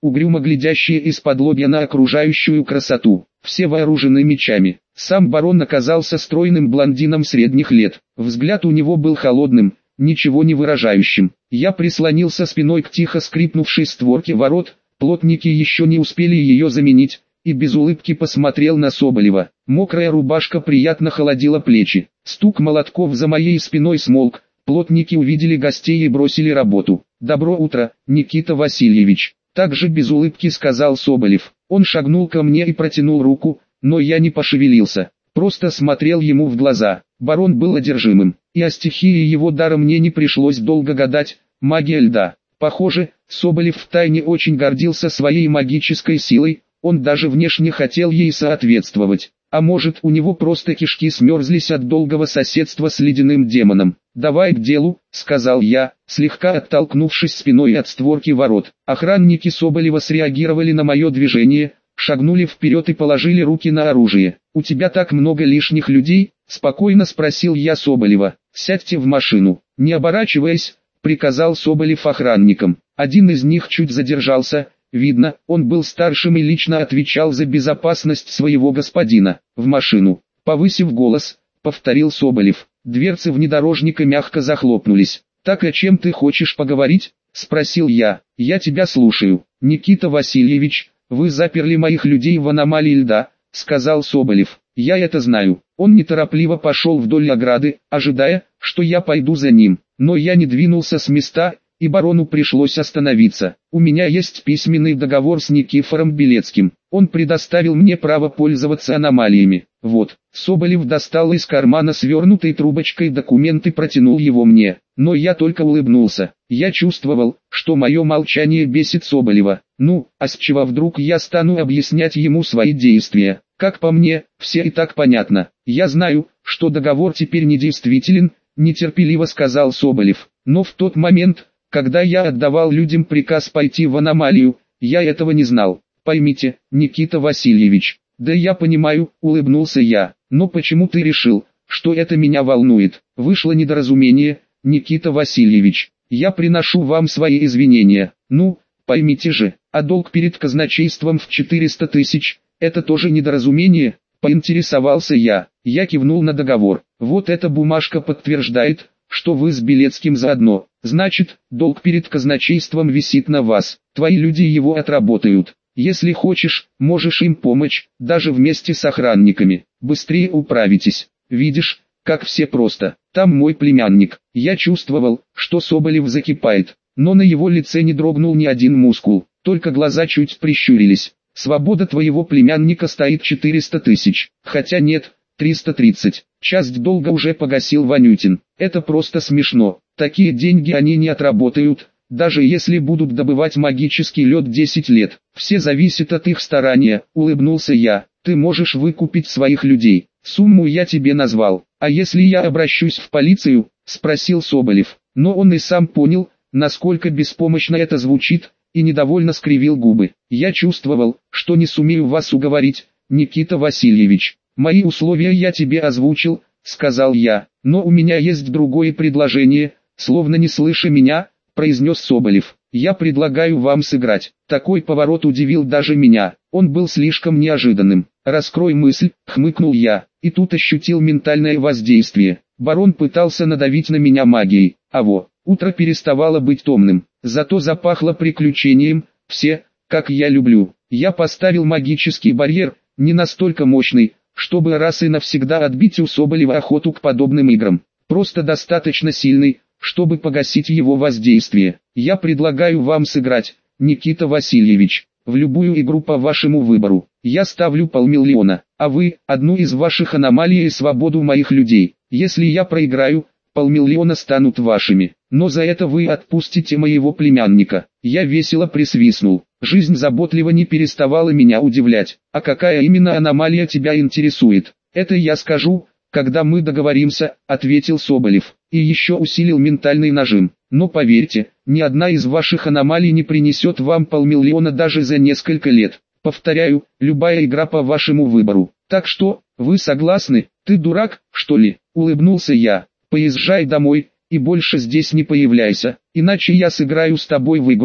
угрюмо глядящие из-под лобья на окружающую красоту. Все вооружены мечами. Сам барон оказался стройным блондином средних лет. Взгляд у него был холодным, ничего не выражающим. Я прислонился спиной к тихо скрипнувшей створке ворот, плотники еще не успели ее заменить, и без улыбки посмотрел на Соболева. Мокрая рубашка приятно холодила плечи. Стук молотков за моей спиной смолк, плотники увидели гостей и бросили работу. «Добро утро, Никита Васильевич», также без улыбки сказал Соболев. Он шагнул ко мне и протянул руку, но я не пошевелился, просто смотрел ему в глаза. Барон был одержимым, и о стихии его дара мне не пришлось долго гадать, магия льда. Похоже, Соболев втайне очень гордился своей магической силой, он даже внешне хотел ей соответствовать. А может, у него просто кишки смерзлись от долгого соседства с ледяным демоном. «Давай к делу», — сказал я, слегка оттолкнувшись спиной от створки ворот. Охранники Соболева среагировали на мое движение, шагнули вперед и положили руки на оружие. «У тебя так много лишних людей?» — спокойно спросил я Соболева. «Сядьте в машину». Не оборачиваясь, приказал Соболев охранникам. Один из них чуть задержался. Видно, он был старшим и лично отвечал за безопасность своего господина. «В машину», — повысив голос, повторил Соболев. Дверцы внедорожника мягко захлопнулись. «Так о чем ты хочешь поговорить?» — спросил я. «Я тебя слушаю». «Никита Васильевич, вы заперли моих людей в аномалии льда», — сказал Соболев. «Я это знаю». Он неторопливо пошел вдоль ограды, ожидая, что я пойду за ним. Но я не двинулся с места, и барону пришлось остановиться. «У меня есть письменный договор с Никифором Белецким. Он предоставил мне право пользоваться аномалиями. Вот». Соболев достал из кармана свернутой трубочкой документ и протянул его мне. Но я только улыбнулся. Я чувствовал, что мое молчание бесит Соболева. Ну, а с чего вдруг я стану объяснять ему свои действия? Как по мне, все и так понятно. Я знаю, что договор теперь недействителен, нетерпеливо сказал Соболев. Но в тот момент, когда я отдавал людям приказ пойти в аномалию, я этого не знал. Поймите, Никита Васильевич. Да я понимаю, улыбнулся я. Но почему ты решил, что это меня волнует? Вышло недоразумение, Никита Васильевич. Я приношу вам свои извинения. Ну, поймите же, а долг перед казначейством в четыреста тысяч, это тоже недоразумение? Поинтересовался я. Я кивнул на договор. Вот эта бумажка подтверждает, что вы с Белецким заодно. Значит, долг перед казначейством висит на вас. Твои люди его отработают. Если хочешь, можешь им помочь, даже вместе с охранниками. Быстрее управитесь. Видишь, как все просто. Там мой племянник. Я чувствовал, что Соболев закипает, но на его лице не дрогнул ни один мускул, только глаза чуть прищурились. Свобода твоего племянника стоит четыреста тысяч, хотя нет, триста тридцать. Часть долга уже погасил Ванютин. Это просто смешно. Такие деньги они не отработают, даже если будут добывать магический лед десять лет. Все зависит от их старания, улыбнулся я. Ты можешь выкупить своих людей. Сумму я тебе назвал. А если я обращусь в полицию? Спросил Соболев. Но он и сам понял, насколько беспомощно это звучит, и недовольно скривил губы. Я чувствовал, что не сумею вас уговорить, Никита Васильевич. Мои условия я тебе озвучил, сказал я. Но у меня есть другое предложение, словно не слыша меня, произнес Соболев. Я предлагаю вам сыграть. Такой поворот удивил даже меня. Он был слишком неожиданным. Раскрой мысль, хмыкнул я, и тут ощутил ментальное воздействие. Барон пытался надавить на меня магией. А во, утро переставало быть томным, зато запахло приключением. Все, как я люблю. Я поставил магический барьер, не настолько мощный, чтобы раз и навсегда отбить у Соболева охоту к подобным играм. Просто достаточно сильный, чтобы погасить его воздействие. Я предлагаю вам сыграть, Никита Васильевич, в любую игру по вашему выбору. Я ставлю полмиллиона, а вы – одну из ваших аномалий и свободу моих людей. Если я проиграю, полмиллиона станут вашими, но за это вы отпустите моего племянника. Я весело присвистнул. Жизнь заботливо не переставала меня удивлять. А какая именно аномалия тебя интересует? Это я скажу, когда мы договоримся, ответил Соболев. И еще усилил ментальный нажим. Но поверьте, ни одна из ваших аномалий не принесет вам полмиллиона даже за несколько лет. Повторяю, любая игра по вашему выбору. Так что, вы согласны? Ты дурак, что ли? Улыбнулся я. Поезжай домой, и больше здесь не появляйся, иначе я сыграю с тобой в игру,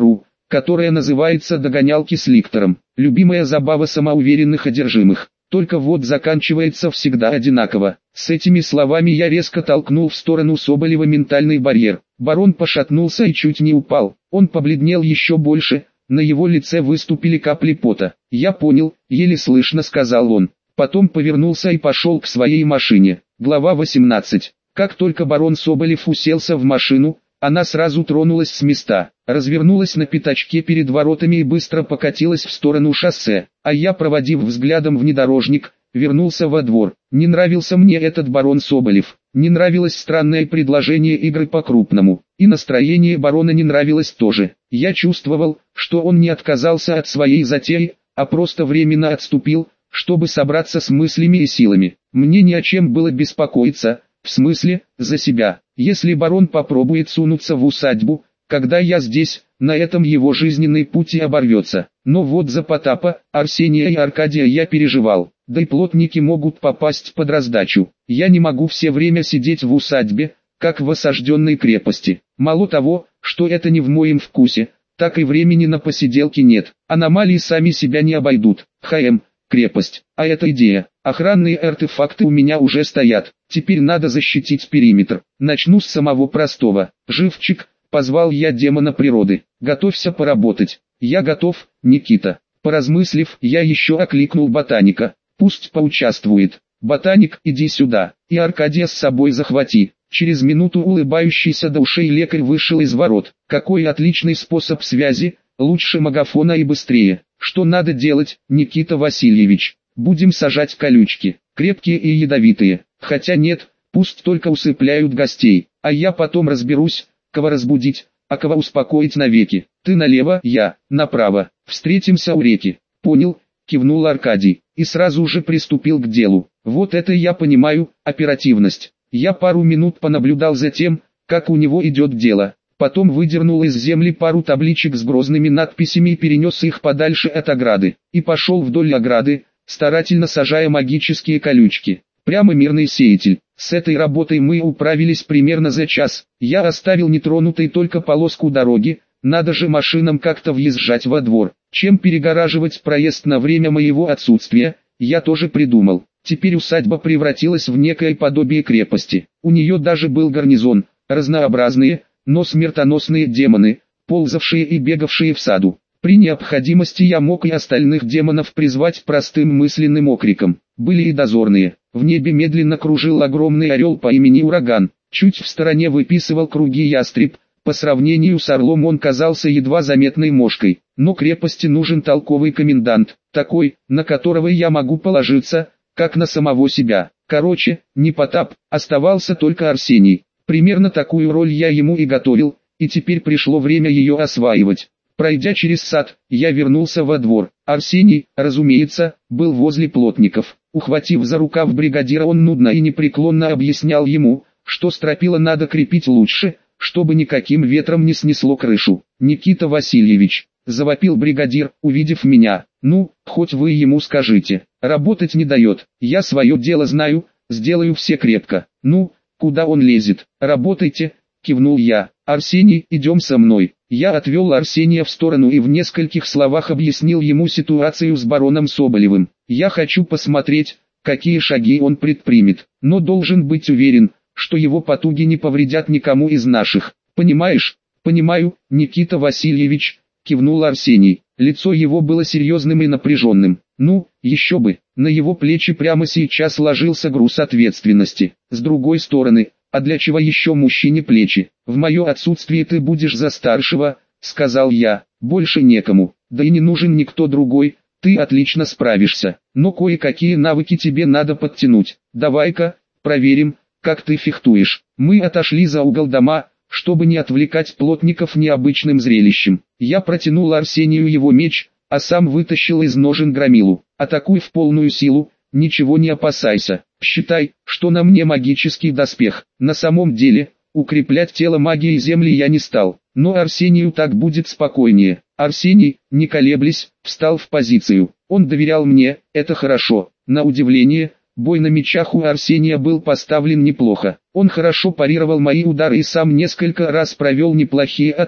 которая называется «Догонялки с ликтором». Любимая забава самоуверенных одержимых. Только вот заканчивается всегда одинаково. С этими словами я резко толкнул в сторону Соболева ментальный барьер. Барон пошатнулся и чуть не упал. Он побледнел еще больше, на его лице выступили капли пота. «Я понял», — еле слышно сказал он. Потом повернулся и пошел к своей машине. Глава восемнадцать. Как только барон Соболев уселся в машину, она сразу тронулась с места, развернулась на пятачке перед воротами и быстро покатилась в сторону шоссе, а я, проводив взглядом внедорожник, вернулся во двор. Не нравился мне этот барон Соболев, не нравилось странное предложение игры по-крупному, и настроение барона не нравилось тоже. Я чувствовал, что он не отказался от своей затеи, а просто временно отступил, чтобы собраться с мыслями и силами. Мне не о чем было беспокоиться, в смысле, за себя. Если барон попробует сунуться в усадьбу, когда я здесь, на этом его жизненный путь и оборвется. Но вот за Потапа, Арсения и Аркадия я переживал, да и плотники могут попасть под раздачу. Я не могу все время сидеть в усадьбе, как в осажденной крепости. Мало того, что это не в моем вкусе, так и времени на посиделки нет. Аномалии сами себя не обойдут. ХМ. Крепость. А эта идея. Охранные артефакты у меня уже стоят. Теперь надо защитить периметр. Начну с самого простого. Живчик, позвал я демона природы. Готовься поработать. Я готов, Никита. Поразмыслив, я еще окликнул ботаника. Пусть поучаствует. Ботаник, иди сюда. И Аркадия с собой захвати. Через минуту улыбающийся до ушей лекарь вышел из ворот. Какой отличный способ связи, лучше магафона и быстрее. Что надо делать, Никита Васильевич? Будем сажать колючки, крепкие и ядовитые. Хотя нет, пусть только усыпляют гостей, а я потом разберусь, кого разбудить, а кого успокоить навеки. Ты налево, я направо. Встретимся у реки. Понял, кивнул Аркадий, и сразу же приступил к делу. Вот это я понимаю, оперативность. Я пару минут понаблюдал за тем, как у него идет дело. Потом выдернул из земли пару табличек с грозными надписями и перенес их подальше от ограды. И пошел вдоль ограды, старательно сажая магические колючки. Прямо мирный сеятель. С этой работой мы управились примерно за час. Я оставил нетронутой только полоску дороги, надо же машинам как-то въезжать во двор. Чем перегораживать проезд на время моего отсутствия, я тоже придумал. Теперь усадьба превратилась в некое подобие крепости. У нее даже был гарнизон, разнообразные, но смертоносные демоны, ползавшие и бегавшие в саду. При необходимости я мог и остальных демонов призвать простым мысленным окриком. Были и дозорные. В небе медленно кружил огромный орел по имени Ураган. Чуть в стороне выписывал круги ястреб. По сравнению с орлом он казался едва заметной мошкой. Но крепости нужен толковый комендант, такой, на которого я могу положиться, как на самого себя. Короче, не Потап, оставался только Арсений. Примерно такую роль я ему и готовил, и теперь пришло время ее осваивать. Пройдя через сад, я вернулся во двор. Арсений, разумеется, был возле плотников. Ухватив за рукав бригадира, он нудно и непреклонно объяснял ему, что стропила надо крепить лучше, чтобы никаким ветром не снесло крышу. «Никита Васильевич», — завопил бригадир, увидев меня, — «ну, хоть вы ему скажите, работать не дает, я свое дело знаю, сделаю все крепко. Ну, куда он лезет? Работайте», — кивнул я. «Арсений, идем со мной». Я отвел Арсения в сторону и в нескольких словах объяснил ему ситуацию с бароном Соболевым. Я хочу посмотреть, какие шаги он предпримет, но должен быть уверен, что его потуги не повредят никому из наших. Понимаешь? Понимаю, Никита Васильевич, кивнул Арсений. Лицо его было серьезным и напряженным. Ну, еще бы, на его плечи прямо сейчас ложился груз ответственности. С другой стороны, а для чего еще мужчине плечи? В мое отсутствие ты будешь за старшего, сказал я, больше некому, да и не нужен никто другой, ты отлично справишься, но кое-какие навыки тебе надо подтянуть. Давай-ка, проверим, как ты фехтуешь. Мы отошли за угол дома, чтобы не отвлекать плотников необычным зрелищем. Я протянул Арсению его меч, а сам вытащил из ножен громилу. Атакуй в полную силу, ничего не опасайся. Считай, что на мне магический доспех. На самом деле, укреплять тело магией земли я не стал, но Арсению так будет спокойнее. Арсений, не колеблясь, встал в позицию. Он доверял мне, это хорошо. На удивление, бой на мечах у Арсения был поставлен неплохо. Он хорошо парировал мои удары и сам несколько раз провел неплохие атаки.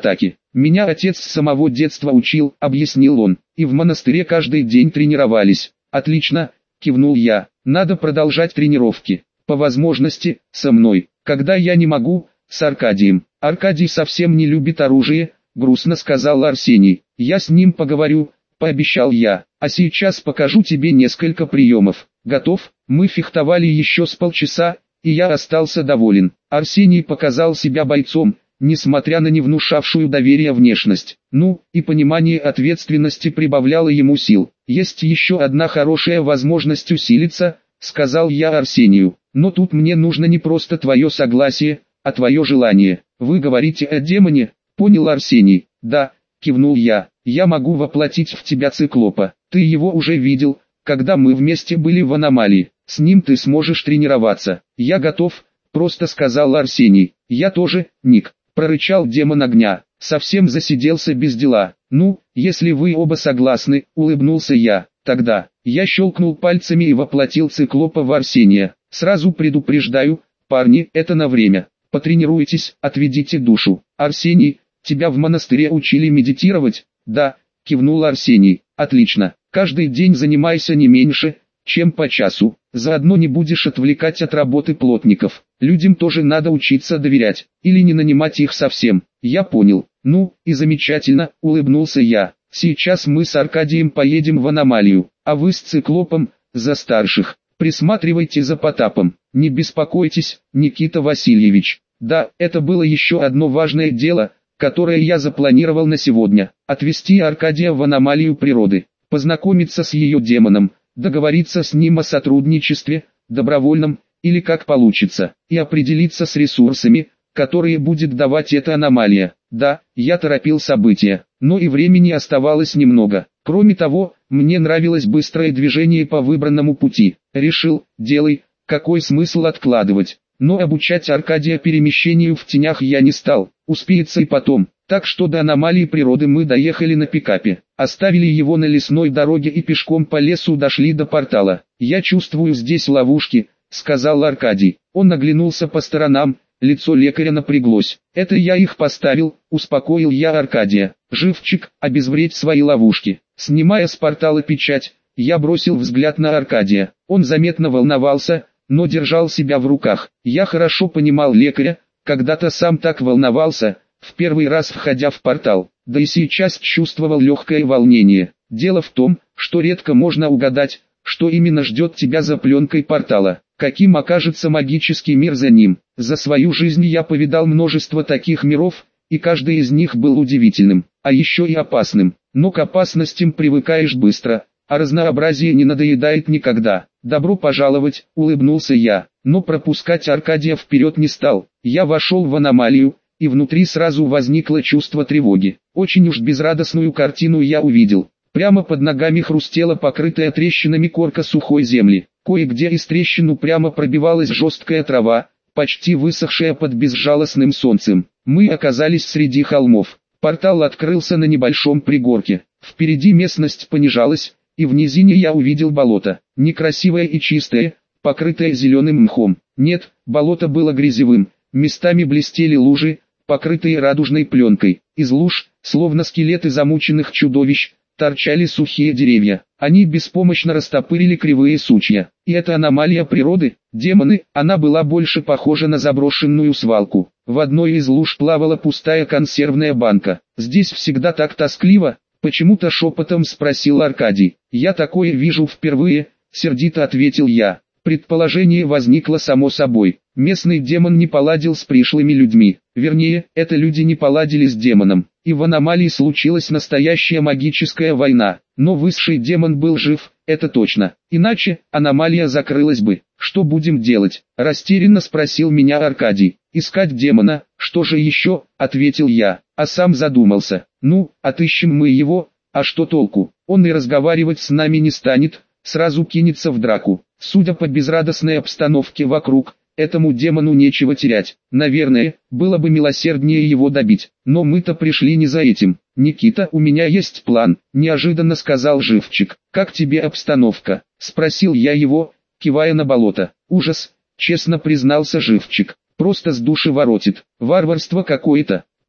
Меня отец с самого детства учил, объяснил он, и в монастыре каждый день тренировались. Отлично, кивнул я, надо продолжать тренировки. По возможности, со мной, когда я не могу, с Аркадием. Аркадий совсем не любит оружие, грустно сказал Арсений. Я с ним поговорю, пообещал я, а сейчас покажу тебе несколько приемов. Готов? Мы фехтовали еще с полчаса, и я остался доволен. Арсений показал себя бойцом, несмотря на не внушавшую доверия внешность. Ну, и понимание ответственности прибавляло ему сил. Есть еще одна хорошая возможность усилиться, сказал я Арсению. Но тут мне нужно не просто твое согласие, а твое желание. Вы говорите о демоне, понял Арсений. Да, кивнул я, я могу воплотить в тебя циклопа. Ты его уже видел, когда мы вместе были в аномалии. С ним ты сможешь тренироваться. Я готов, просто сказал Арсений. Я тоже, Ник, прорычал демон огня. Совсем засиделся без дела. Ну, если вы оба согласны, улыбнулся я. Тогда, я щелкнул пальцами и воплотил циклопа в Арсения. Сразу предупреждаю, парни, это на время. Потренируйтесь, отведите душу. Арсений, тебя в монастыре учили медитировать? Да, кивнул Арсений. Отлично. Каждый день занимайся не меньше, чем по часу. Заодно не будешь отвлекать от работы плотников. Людям тоже надо учиться доверять, или не нанимать их совсем. Я понял. Ну, и замечательно, улыбнулся я. Сейчас мы с Аркадием поедем в аномалию, а вы с циклопом, за старших. Присматривайте за Потапом. Не беспокойтесь, Никита Васильевич. Да, это было еще одно важное дело, которое я запланировал на сегодня. Отвезти Аркадия в аномалию природы, познакомиться с ее демоном, договориться с ним о сотрудничестве, добровольном, или как получится, и определиться с ресурсами, которые будет давать эта аномалия. Да, я торопил события, но и времени оставалось немного. Кроме того, мне нравилось быстрое движение по выбранному пути. Решил, делай, какой смысл откладывать. Но обучать Аркадия перемещению в тенях я не стал, успеется и потом. Так что до аномалии природы мы доехали на пикапе, оставили его на лесной дороге и пешком по лесу дошли до портала. «Я чувствую здесь ловушки», — сказал Аркадий. Он оглянулся по сторонам, лицо лекаря напряглось. «Это я их поставил», — успокоил я Аркадия. «Живчик, обезвредь свои ловушки». Снимая с портала печать, я бросил взгляд на Аркадия. Он заметно волновался, но держал себя в руках. Я хорошо понимал лекаря, когда-то сам так волновался, в первый раз входя в портал, да и сейчас чувствовал легкое волнение. Дело в том, что редко можно угадать, что именно ждет тебя за пленкой портала, каким окажется магический мир за ним. За свою жизнь я повидал множество таких миров, и каждый из них был удивительным, а еще и опасным. Но к опасностям привыкаешь быстро, а разнообразие не надоедает никогда. «Добро пожаловать», — улыбнулся я, но пропускать Аркадия вперед не стал. Я вошел в аномалию, и внутри сразу возникло чувство тревоги. Очень уж безрадостную картину я увидел. Прямо под ногами хрустела покрытая трещинами корка сухой земли. Кое-где из трещин упрямо пробивалась жесткая трава, почти высохшая под безжалостным солнцем. Мы оказались среди холмов. Портал открылся на небольшом пригорке. Впереди местность понижалась, и в низине я увидел болото. Некрасивое и чистое, покрытое зеленым мхом. Нет, болото было грязевым. Местами блестели лужи, покрытые радужной пленкой. Из луж, словно скелеты замученных чудовищ, торчали сухие деревья. Они беспомощно растопырили кривые сучья. И это аномалия природы, демоны, она была больше похожа на заброшенную свалку. В одной из луж плавала пустая консервная банка. «Здесь всегда так тоскливо», — почему-то шепотом спросил Аркадий. «Я такое вижу впервые», — сердито ответил я. Предположение возникло само собой. Местный демон не поладил с пришлыми людьми. Вернее, это люди не поладили с демоном. И в аномалии случилась настоящая магическая война. Но высший демон был жив, это точно. Иначе, аномалия закрылась бы. «Что будем делать?» – растерянно спросил меня Аркадий. «Искать демона, что же еще?» – ответил я, а сам задумался. «Ну, отыщем мы его, а что толку? Он и разговаривать с нами не станет, сразу кинется в драку. Судя по безрадостной обстановке вокруг, этому демону нечего терять. Наверное, было бы милосерднее его добить. Но мы-то пришли не за этим. Никита, у меня есть план», – неожиданно сказал Живчик. «Как тебе обстановка?» – спросил я его, кивая на болото. «Ужас», – честно признался Живчик. «Просто с души воротит. Варварство какое-то.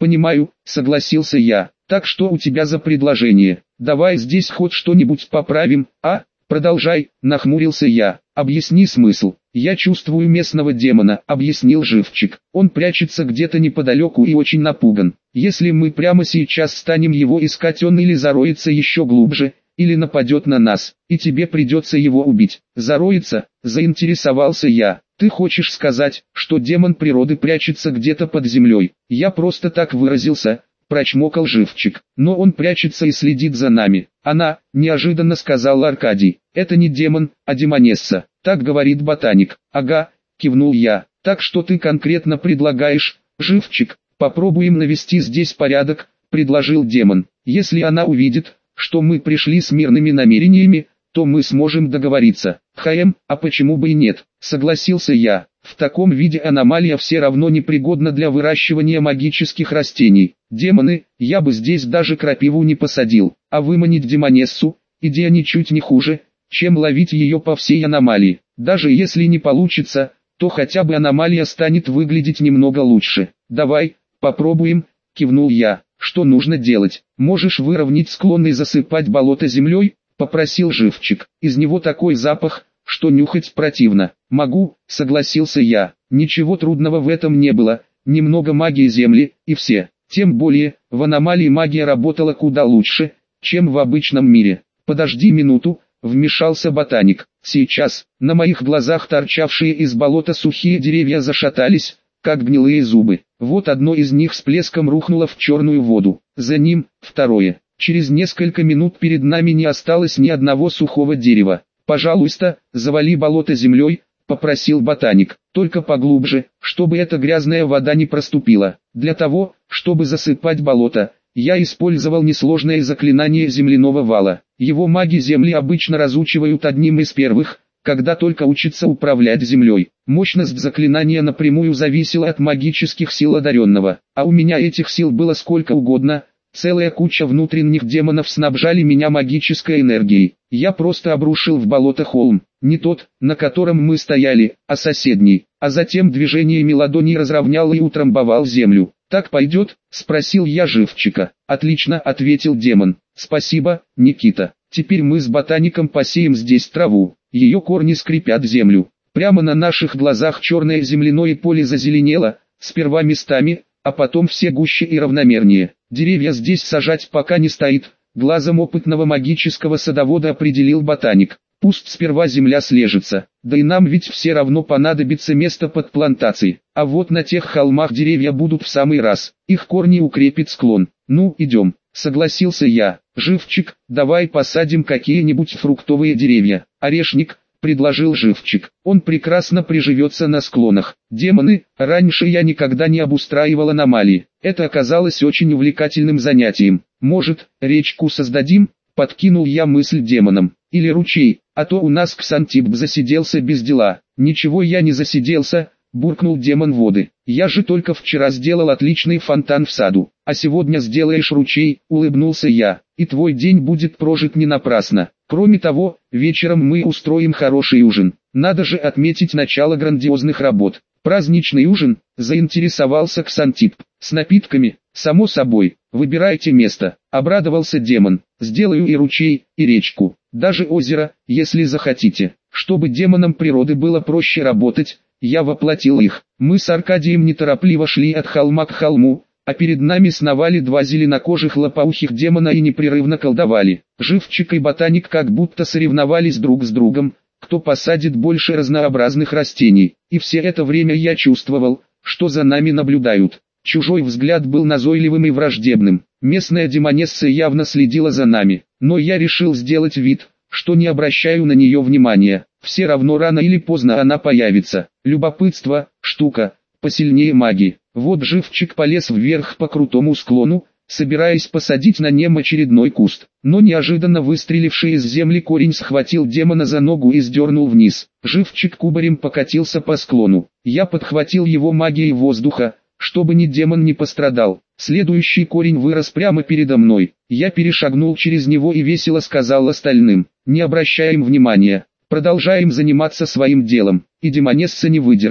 Понимаю, согласился я. Так что у тебя за предложение? Давай здесь хоть что-нибудь поправим, а? Продолжай, нахмурился я. Объясни смысл. Я чувствую местного демона, объяснил Живчик. Он прячется где-то неподалеку и очень напуган. Если мы прямо сейчас станем его искать, он или зароется еще глубже, или нападет на нас, и тебе придется его убить. Зароется, заинтересовался я. Ты хочешь сказать, что демон природы прячется где-то под землей? Я просто так выразился, прочмокал Живчик. Но он прячется и следит за нами. Она, неожиданно сказал Аркадий. Это не демон, а демонесса. Так говорит ботаник. Ага, кивнул я. Так что ты конкретно предлагаешь, Живчик? Попробуем навести здесь порядок, предложил демон. Если она увидит, что мы пришли с мирными намерениями, то мы сможем договориться. Хм, а почему бы и нет, согласился я. В таком виде аномалия все равно непригодна для выращивания магических растений. Демоны, я бы здесь даже крапиву не посадил, а выманить демонессу, идея ничуть не хуже, чем ловить ее по всей аномалии. Даже если не получится, то хотя бы аномалия станет выглядеть немного лучше. Давай, попробуем, кивнул я. Что нужно делать? Можешь выровнять склон и засыпать болото землей? Попросил Живчик. Из него такой запах, что нюхать противно. Могу, согласился я. Ничего трудного в этом не было. Немного магии земли, и все. Тем более, в аномалии магия работала куда лучше, чем в обычном мире. Подожди минуту, вмешался ботаник. Сейчас, на моих глазах торчавшие из болота сухие деревья зашатались, как гнилые зубы. Вот одно из них с плеском рухнуло в черную воду. За ним, второе. Через несколько минут перед нами не осталось ни одного сухого дерева. «Пожалуйста, завали болото землей», — попросил ботаник. «Только поглубже, чтобы эта грязная вода не проступила. Для того, чтобы засыпать болото, я использовал несложное заклинание земляного вала. Его маги земли обычно разучивают одним из первых, когда только учатся управлять землей. Мощность заклинания напрямую зависела от магических сил одаренного, а у меня этих сил было сколько угодно. Целая куча внутренних демонов снабжали меня магической энергией. Я просто обрушил в болото холм, не тот, на котором мы стояли, а соседний, а затем движениями ладоней разровнял и утрамбовал землю. «Так пойдет?» – спросил я Живчика. «Отлично», – ответил демон. «Спасибо, Никита. Теперь мы с ботаником посеем здесь траву. Ее корни скрепят землю. Прямо на наших глазах черное земляное поле зазеленело, сперва местами, а потом все гуще и равномернее. Деревья здесь сажать пока не стоит, глазом опытного магического садовода определил ботаник. Пусть сперва земля слежется, да и нам ведь все равно понадобится место под плантацией. А вот на тех холмах деревья будут в самый раз, их корни укрепит склон. Ну, идем, согласился я. Живчик, давай посадим какие-нибудь фруктовые деревья. Орешник, предложил Живчик. Он прекрасно приживется на склонах. Демоны, раньше я никогда не обустраивал аномалии. Это оказалось очень увлекательным занятием. Может, речку создадим? Подкинул я мысль демонам. Или ручей, а то у нас Ксантип засиделся без дела. Ничего я не засиделся, буркнул демон воды. Я же только вчера сделал отличный фонтан в саду, а сегодня сделаешь ручей, улыбнулся я. И твой день будет прожит не напрасно. Кроме того, вечером мы устроим хороший ужин. Надо же отметить начало грандиозных работ. Праздничный ужин, заинтересовался Ксантип. С напитками, само собой, выбирайте место. Обрадовался демон. Сделаю и ручей, и речку, даже озеро, если захотите. Чтобы демонам природы было проще работать, я воплотил их. Мы с Аркадием неторопливо шли от холма к холму, а перед нами сновали два зеленокожих лопоухих демона и непрерывно колдовали. Живчик и ботаник как будто соревновались друг с другом, кто посадит больше разнообразных растений. И все это время я чувствовал, что за нами наблюдают. Чужой взгляд был назойливым и враждебным. Местная демонесса явно следила за нами, но я решил сделать вид, что не обращаю на нее внимания. Все равно рано или поздно она появится. Любопытство – штука, посильнее магии. Вот Живчик полез вверх по крутому склону, собираясь посадить на нем очередной куст. Но неожиданно выстреливший из земли корень схватил демона за ногу и сдернул вниз. Живчик кубарем покатился по склону. Я подхватил его магией воздуха, чтобы ни демон не пострадал. Следующий корень вырос прямо передо мной. Я перешагнул через него и весело сказал остальным: «Не обращаем внимания, продолжаем заниматься своим делом». И демонесса не выдержала.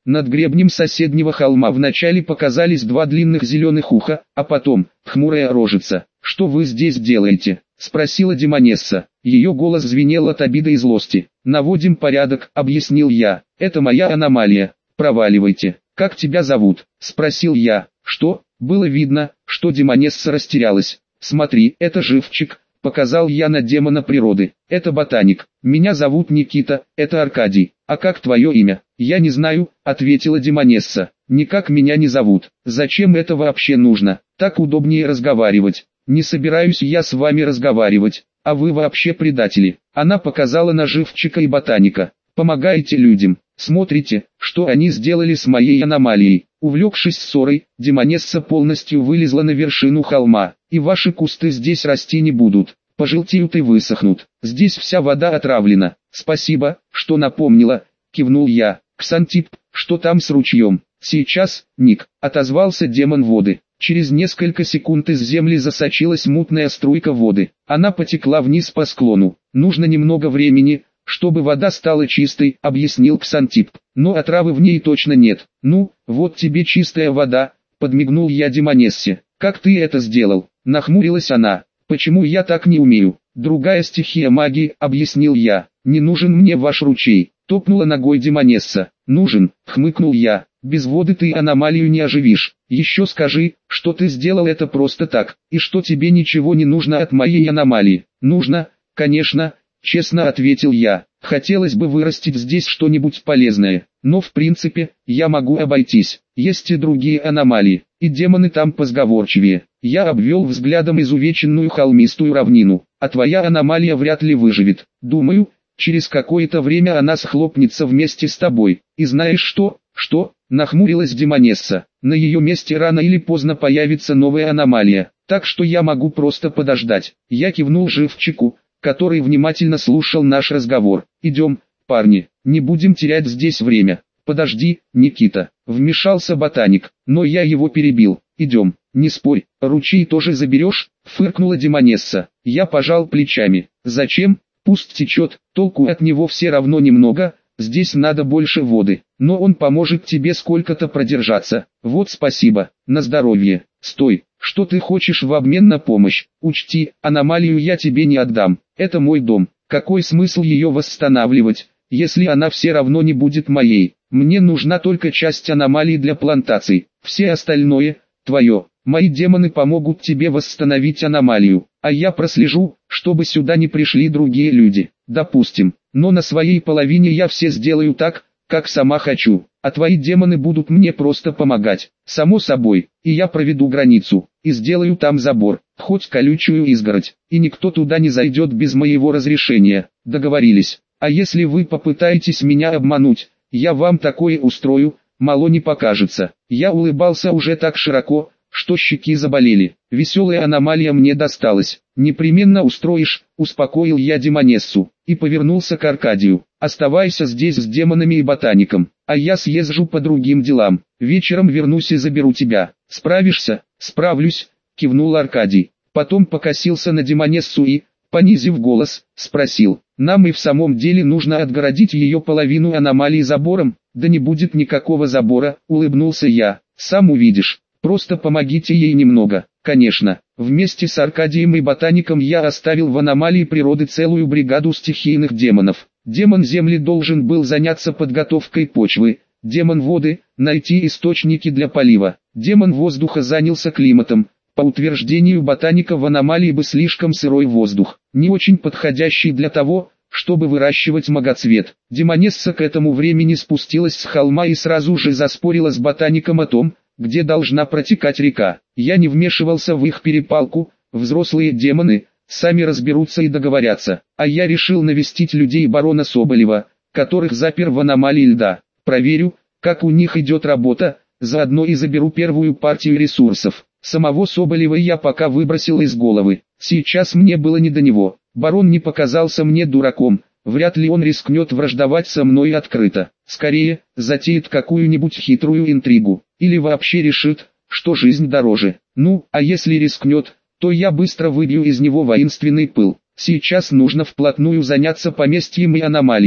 Над гребнем соседнего холма вначале показались два длинных зеленых уха, а потом хмурая рожица. «Что вы здесь делаете?» — спросила Демонесса. Ее голос звенел от обиды и злости. «Наводим порядок», — объяснил я. «Это моя аномалия. Проваливайте». «Как тебя зовут?» — спросил я. «Что?» Было видно, что Демонесса растерялась. «Смотри, это живчик», — показал я на демона природы. «Это ботаник. Меня зовут Никита, это Аркадий. А как твое имя?» «Я не знаю», — ответила Демонесса. «Никак меня не зовут. Зачем это вообще нужно? Так удобнее разговаривать». «Не собираюсь я с вами разговаривать, а вы вообще предатели». Она показала на живчика и ботаника. «Помогаете людям. Смотрите, что они сделали с моей аномалией». Увлекшись ссорой, Демонесса полностью вылезла на вершину холма. «И ваши кусты здесь расти не будут. Пожелтеют и высохнут. Здесь вся вода отравлена». «Спасибо, что напомнила», — кивнул я. «Ксантип, что там с ручьем?» «Сейчас, Ник», — отозвался демон воды. Через несколько секунд из земли засочилась мутная струйка воды. Она потекла вниз по склону. «Нужно немного времени, чтобы вода стала чистой», — объяснил Ксантип. «Но отравы в ней точно нет». «Ну, вот тебе чистая вода», — подмигнул я Демонессе. «Как ты это сделал?» — нахмурилась она. «Почему я так не умею?» «Другая стихия магии», — объяснил я. «Не нужен мне ваш ручей», — топнула ногой Демонесса. «Нужен», — хмыкнул я. «Без воды ты аномалию не оживишь. Еще скажи, что ты сделал это просто так, и что тебе ничего не нужно от моей аномалии». «Нужно, конечно», — честно ответил я. «Хотелось бы вырастить здесь что-нибудь полезное, но в принципе, я могу обойтись. Есть и другие аномалии, и демоны там позговорчивее». Я обвел взглядом изувеченную холмистую равнину. «А твоя аномалия вряд ли выживет. Думаю, через какое-то время она схлопнется вместе с тобой. И знаешь что?» «Что?» — нахмурилась Демонесса. «На ее месте рано или поздно появится новая аномалия, так что я могу просто подождать». Я кивнул живчику, который внимательно слушал наш разговор. «Идем, парни, не будем терять здесь время». «Подожди, Никита», — вмешался ботаник, но я его перебил. «Идем, не спорь, ручей тоже заберешь?» — фыркнула Демонесса. Я пожал плечами. «Зачем? Пусть течет, толку от него все равно немного, здесь надо больше воды, но он поможет тебе сколько-то продержаться». «Вот спасибо, на здоровье». «Стой, что ты хочешь в обмен на помощь? Учти, аномалию я тебе не отдам, это мой дом. Какой смысл ее восстанавливать, если она все равно не будет моей? Мне нужна только часть аномалии для плантаций, все остальное – твое. Мои демоны помогут тебе восстановить аномалию, а я прослежу, чтобы сюда не пришли другие люди. Допустим, но на своей половине я все сделаю так, как сама хочу, а твои демоны будут мне просто помогать. Само собой, и я проведу границу, и сделаю там забор, хоть колючую изгородь, и никто туда не зайдет без моего разрешения. Договорились? А если вы попытаетесь меня обмануть, я вам такое устрою, мало не покажется». Я улыбался уже так широко, что щеки заболели. «Веселая аномалия мне досталась. Непременно устроишь», — успокоил я Демонессу, и повернулся к Аркадию. «Оставайся здесь с демонами и ботаником, а я съезжу по другим делам. Вечером вернусь и заберу тебя. Справишься?» «Справлюсь», — кивнул Аркадий. Потом покосился на Демонессу и, понизив голос, спросил: «Нам и в самом деле нужно отгородить ее половину аномалии забором?» «Да не будет никакого забора», — улыбнулся я. «Сам увидишь. Просто помогите ей немного». Конечно, вместе с Аркадием и ботаником я оставил в аномалии природы целую бригаду стихийных демонов. Демон земли должен был заняться подготовкой почвы, демон воды – найти источники для полива, демон воздуха занялся климатом. По утверждению ботаника, в аномалии бы слишком сырой воздух, не очень подходящий для того, чтобы выращивать многоцвет. Демонесса к этому времени спустилась с холма и сразу же заспорила с ботаником о том, где должна протекать река. Я не вмешивался в их перепалку, взрослые демоны сами разберутся и договорятся, а я решил навестить людей барона Соболева, которых запер в аномалии льда. Проверю, как у них идет работа, заодно и заберу первую партию ресурсов. Самого Соболева я пока выбросил из головы, сейчас мне было не до него. Барон не показался мне дураком, вряд ли он рискнет враждовать со мной открыто. Скорее, затеет какую-нибудь хитрую интригу, или вообще решит, что жизнь дороже. Ну, а если рискнет, то я быстро выбью из него воинственный пыл. Сейчас нужно вплотную заняться поместьем и аномалиями.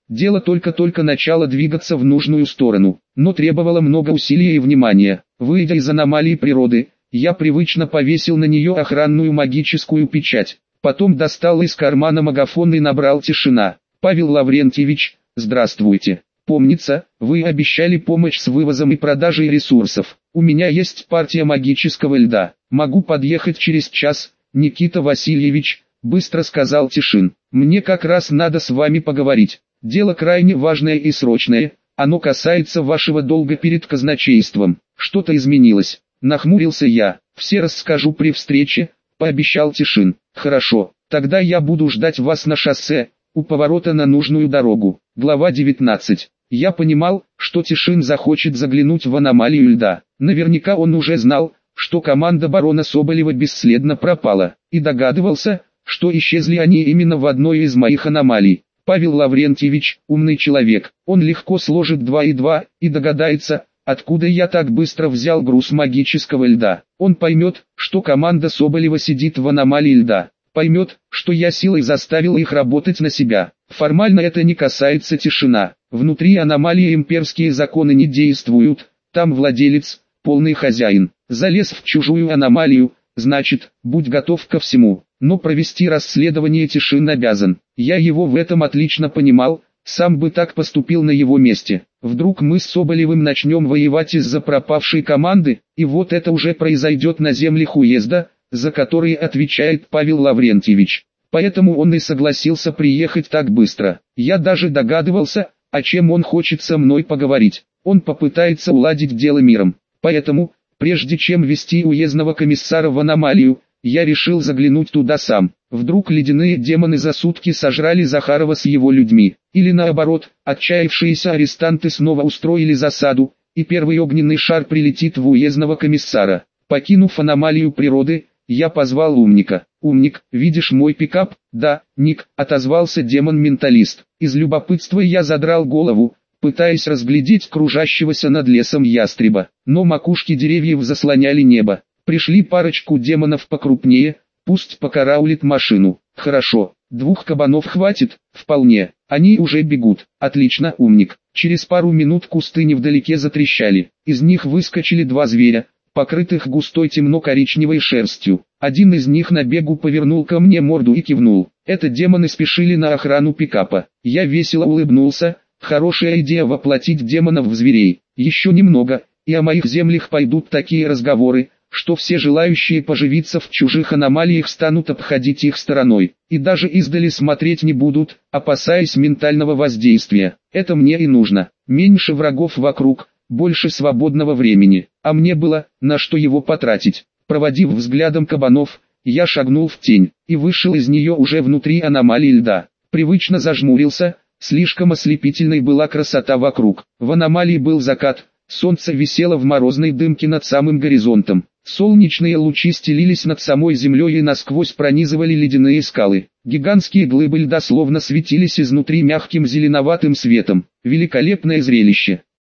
Дело только-только начало двигаться в нужную сторону, но требовало много усилий и внимания. Выйдя из аномалии природы, я привычно повесил на нее охранную магическую печать. Потом достал из кармана магафон и набрал тишина. «Павел Лаврентьевич, здравствуйте. Помнится, вы обещали помощь с вывозом и продажей ресурсов. У меня есть партия магического льда. Могу подъехать через час, Никита Васильевич», — быстро сказал Тишин. «Мне как раз надо с вами поговорить. Дело крайне важное и срочное, оно касается вашего долга перед казначейством». «Что-то изменилось?» — нахмурился я. «Все расскажу при встрече», — пообещал Тишин. «Хорошо, тогда я буду ждать вас на шоссе, у поворота на нужную дорогу». Глава девятнадцать. Я понимал, что Тишин захочет заглянуть в аномалию льда. Наверняка он уже знал, что команда барона Соболева бесследно пропала, и догадывался, что исчезли они именно в одной из моих аномалий. Павел Лаврентьевич, умный человек, он легко сложит два и два, и догадается, откуда я так быстро взял груз магического льда. Он поймет, что команда Соболева сидит в аномалии льда. Поймет, что я силой заставил их работать на себя. Формально это не касается Тишина. Внутри аномалии имперские законы не действуют. Там владелец, полный хозяин. Залез в чужую аномалию, значит, будь готов ко всему. Но провести расследование Тишин обязан. Я его в этом отлично понимал, сам бы так поступил на его месте. Вдруг мы с Соболевым начнем воевать из-за пропавшей команды, и вот это уже произойдет на землях уезда, за которые отвечает Павел Лаврентьевич. Поэтому он и согласился приехать так быстро. Я даже догадывался, о чем он хочет со мной поговорить. Он попытается уладить дело миром. Поэтому, прежде чем вести уездного комиссара в аномалию, я решил заглянуть туда сам. Вдруг ледяные демоны за сутки сожрали Захарова с его людьми. Или наоборот, отчаявшиеся арестанты снова устроили засаду, и первый огненный шар прилетит в уездного комиссара. Покинув аномалию природы, я позвал Умника. «Умник, видишь мой пикап?» «Да, Ник», — отозвался демон-менталист. Из любопытства я задрал голову, пытаясь разглядеть кружащегося над лесом ястреба. Но макушки деревьев заслоняли небо. Пришли парочку демонов покрупнее, пусть покараулит машину. Хорошо, двух кабанов хватит, вполне, они уже бегут. Отлично, Умник. Через пару минут кусты невдалеке затрещали. Из них выскочили два зверя, покрытых густой темно-коричневой шерстью. Один из них на бегу повернул ко мне морду и кивнул. Это демоны спешили на охрану пикапа. Я весело улыбнулся. Хорошая идея воплотить демонов в зверей. Еще немного, и о моих землях пойдут такие разговоры, что все желающие поживиться в чужих аномалиях станут обходить их стороной, и даже издали смотреть не будут, опасаясь ментального воздействия. Это мне и нужно. Меньше врагов вокруг, больше свободного времени, а мне было, на что его потратить. Проводив взглядом кабанов, я шагнул в тень, и вышел из нее уже внутри аномалии льда. Привычно зажмурился, слишком ослепительной была красота вокруг. В аномалии был закат, солнце висело в морозной дымке над самым горизонтом. Солнечные лучи стелились над самой землей и насквозь пронизывали ледяные скалы. Гигантские глыбы льда словно светились изнутри мягким зеленоватым светом. Великолепное зрелище.